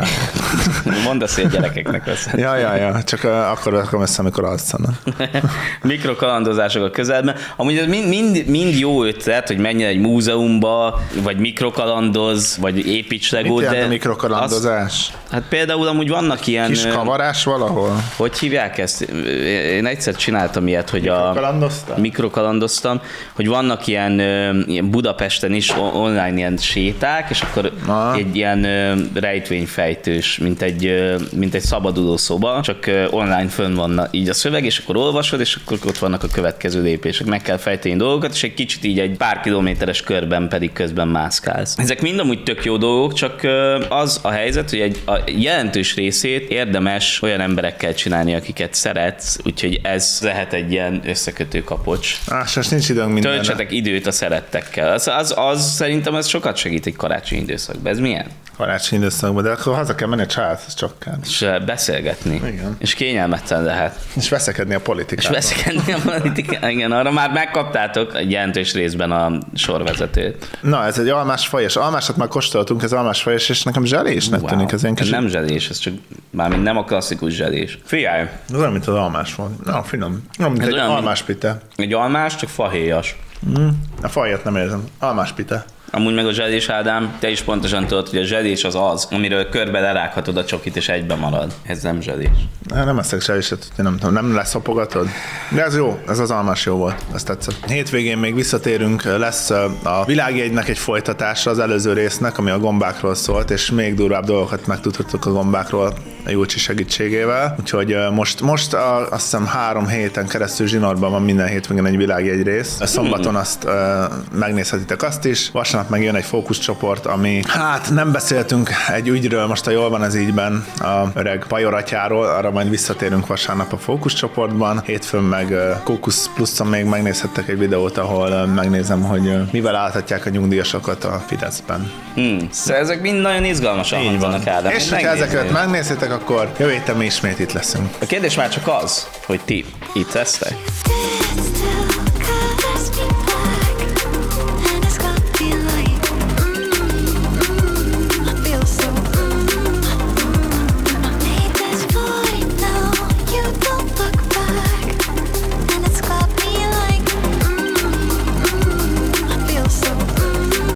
Mondd azt, hogy a gyerekeknek veszed. Ja, ja, ja, csak uh, akkor rakom össze, amikor alszanak. Mikrokalandozások a közelben. Amúgy ez mind, mind, mind jó ötlet, hogy menjen egy múzeumba, vagy mikrokalandoz, vagy építs Legót. Mit jelent a mikrokalandozás? Az, hát például amúgy vannak ilyen... Kis kavarás valahol? Hogy hívják ezt? Én egyszer csináltam ilyet, hogy a... Mikrokalandoztam, hogy vannak ilyen, ilyen Budapesten is online ilyen séták, és akkor Aha. egy ilyen rejtvényfejtős, mint egy, mint egy szabaduló szoba, csak online fönn van így a szöveg, és akkor olvasod, és akkor ott vannak a következő lépések. Meg kell fejteni dolgokat, és egy kicsit így egy pár kilométeres körben pedig közben mászkálsz. Ezek mind amúgy tök jó dolgok, csak az a helyzet, hogy egy, a jelentős részét érdemes olyan emberekkel csinálni, akiket szeretsz, úgyhogy ez lehet egy ilyen összekötő kapocs. Á, és nincs időnk mindenre. Töltsetek időt a szerettekkel. Az, az, az szerintem ez sokat segít egy karácsonyi időszakban. Ez milyen? Karácsonyi időszakban, de akkor haza kell menni a családhoz csak kell. És beszélgetni. Igen. És kényelmetlen lehet. És veszekedni a politikával. És veszekedni a politikával. Igen, arra már megkaptátok egy jelentős részben a sorvezetőt. Na, ez egy almásfaj, és almásat már kóstoltunk, ez almásfaj, és nekem zselésnek wow. tűnik. Ez, ez nem zselés, ez csak mármint nem a klasszikus zselés. Figyelj! Ez olyan, mint az almás volt. Na, finom. Nem, mint egy almáspite. Egy almás, csak fahéjas. Mm. A fajat nem érzem. Almáspite. Amúgy meg a zselés, Ádám, te is pontosan tudod, hogy a zselés az az, amiről körbe lerághatod a csokit, és egyben marad. Ez nem zselés. Nem, nem eszek zseléset, nem tudom, nem leszopogatod. De ez jó, ez az almás jó volt, ezt tetszett. Hétvégén még visszatérünk, lesz a világjegynek egy folytatása az előző résznek, ami a gombákról szólt, és még durvább dolgokat megtudhattuk a gombákról a Júlcsi segítségével. Úgyhogy most, most a, azt hiszem három héten keresztül zsinórban van minden hétvégén egy világjegy rész. Szombaton azt uh, megnézhetitek azt is. Vasárnap meg jön egy fókuszcsoport, ami hát nem beszéltünk egy ügyről, most a jól van ez ígyben, a öreg pajoratyáról, arra majd visszatérünk vasárnap a fókuszcsoportban. Hétfőn meg uh, Kókusz Pluszon még megnézhettek egy videót, ahol uh, megnézem, hogy uh, mivel állhatják a nyugdíjasokat a Fideszben. Hmm. Szóval ezek mind nagyon izgalmasan hangzanak, Ádám. És ha ezeket megnézhetek, akkor jövő héten mi ismét itt leszünk. A kérdés már csak az, hogy ti itt lesztek.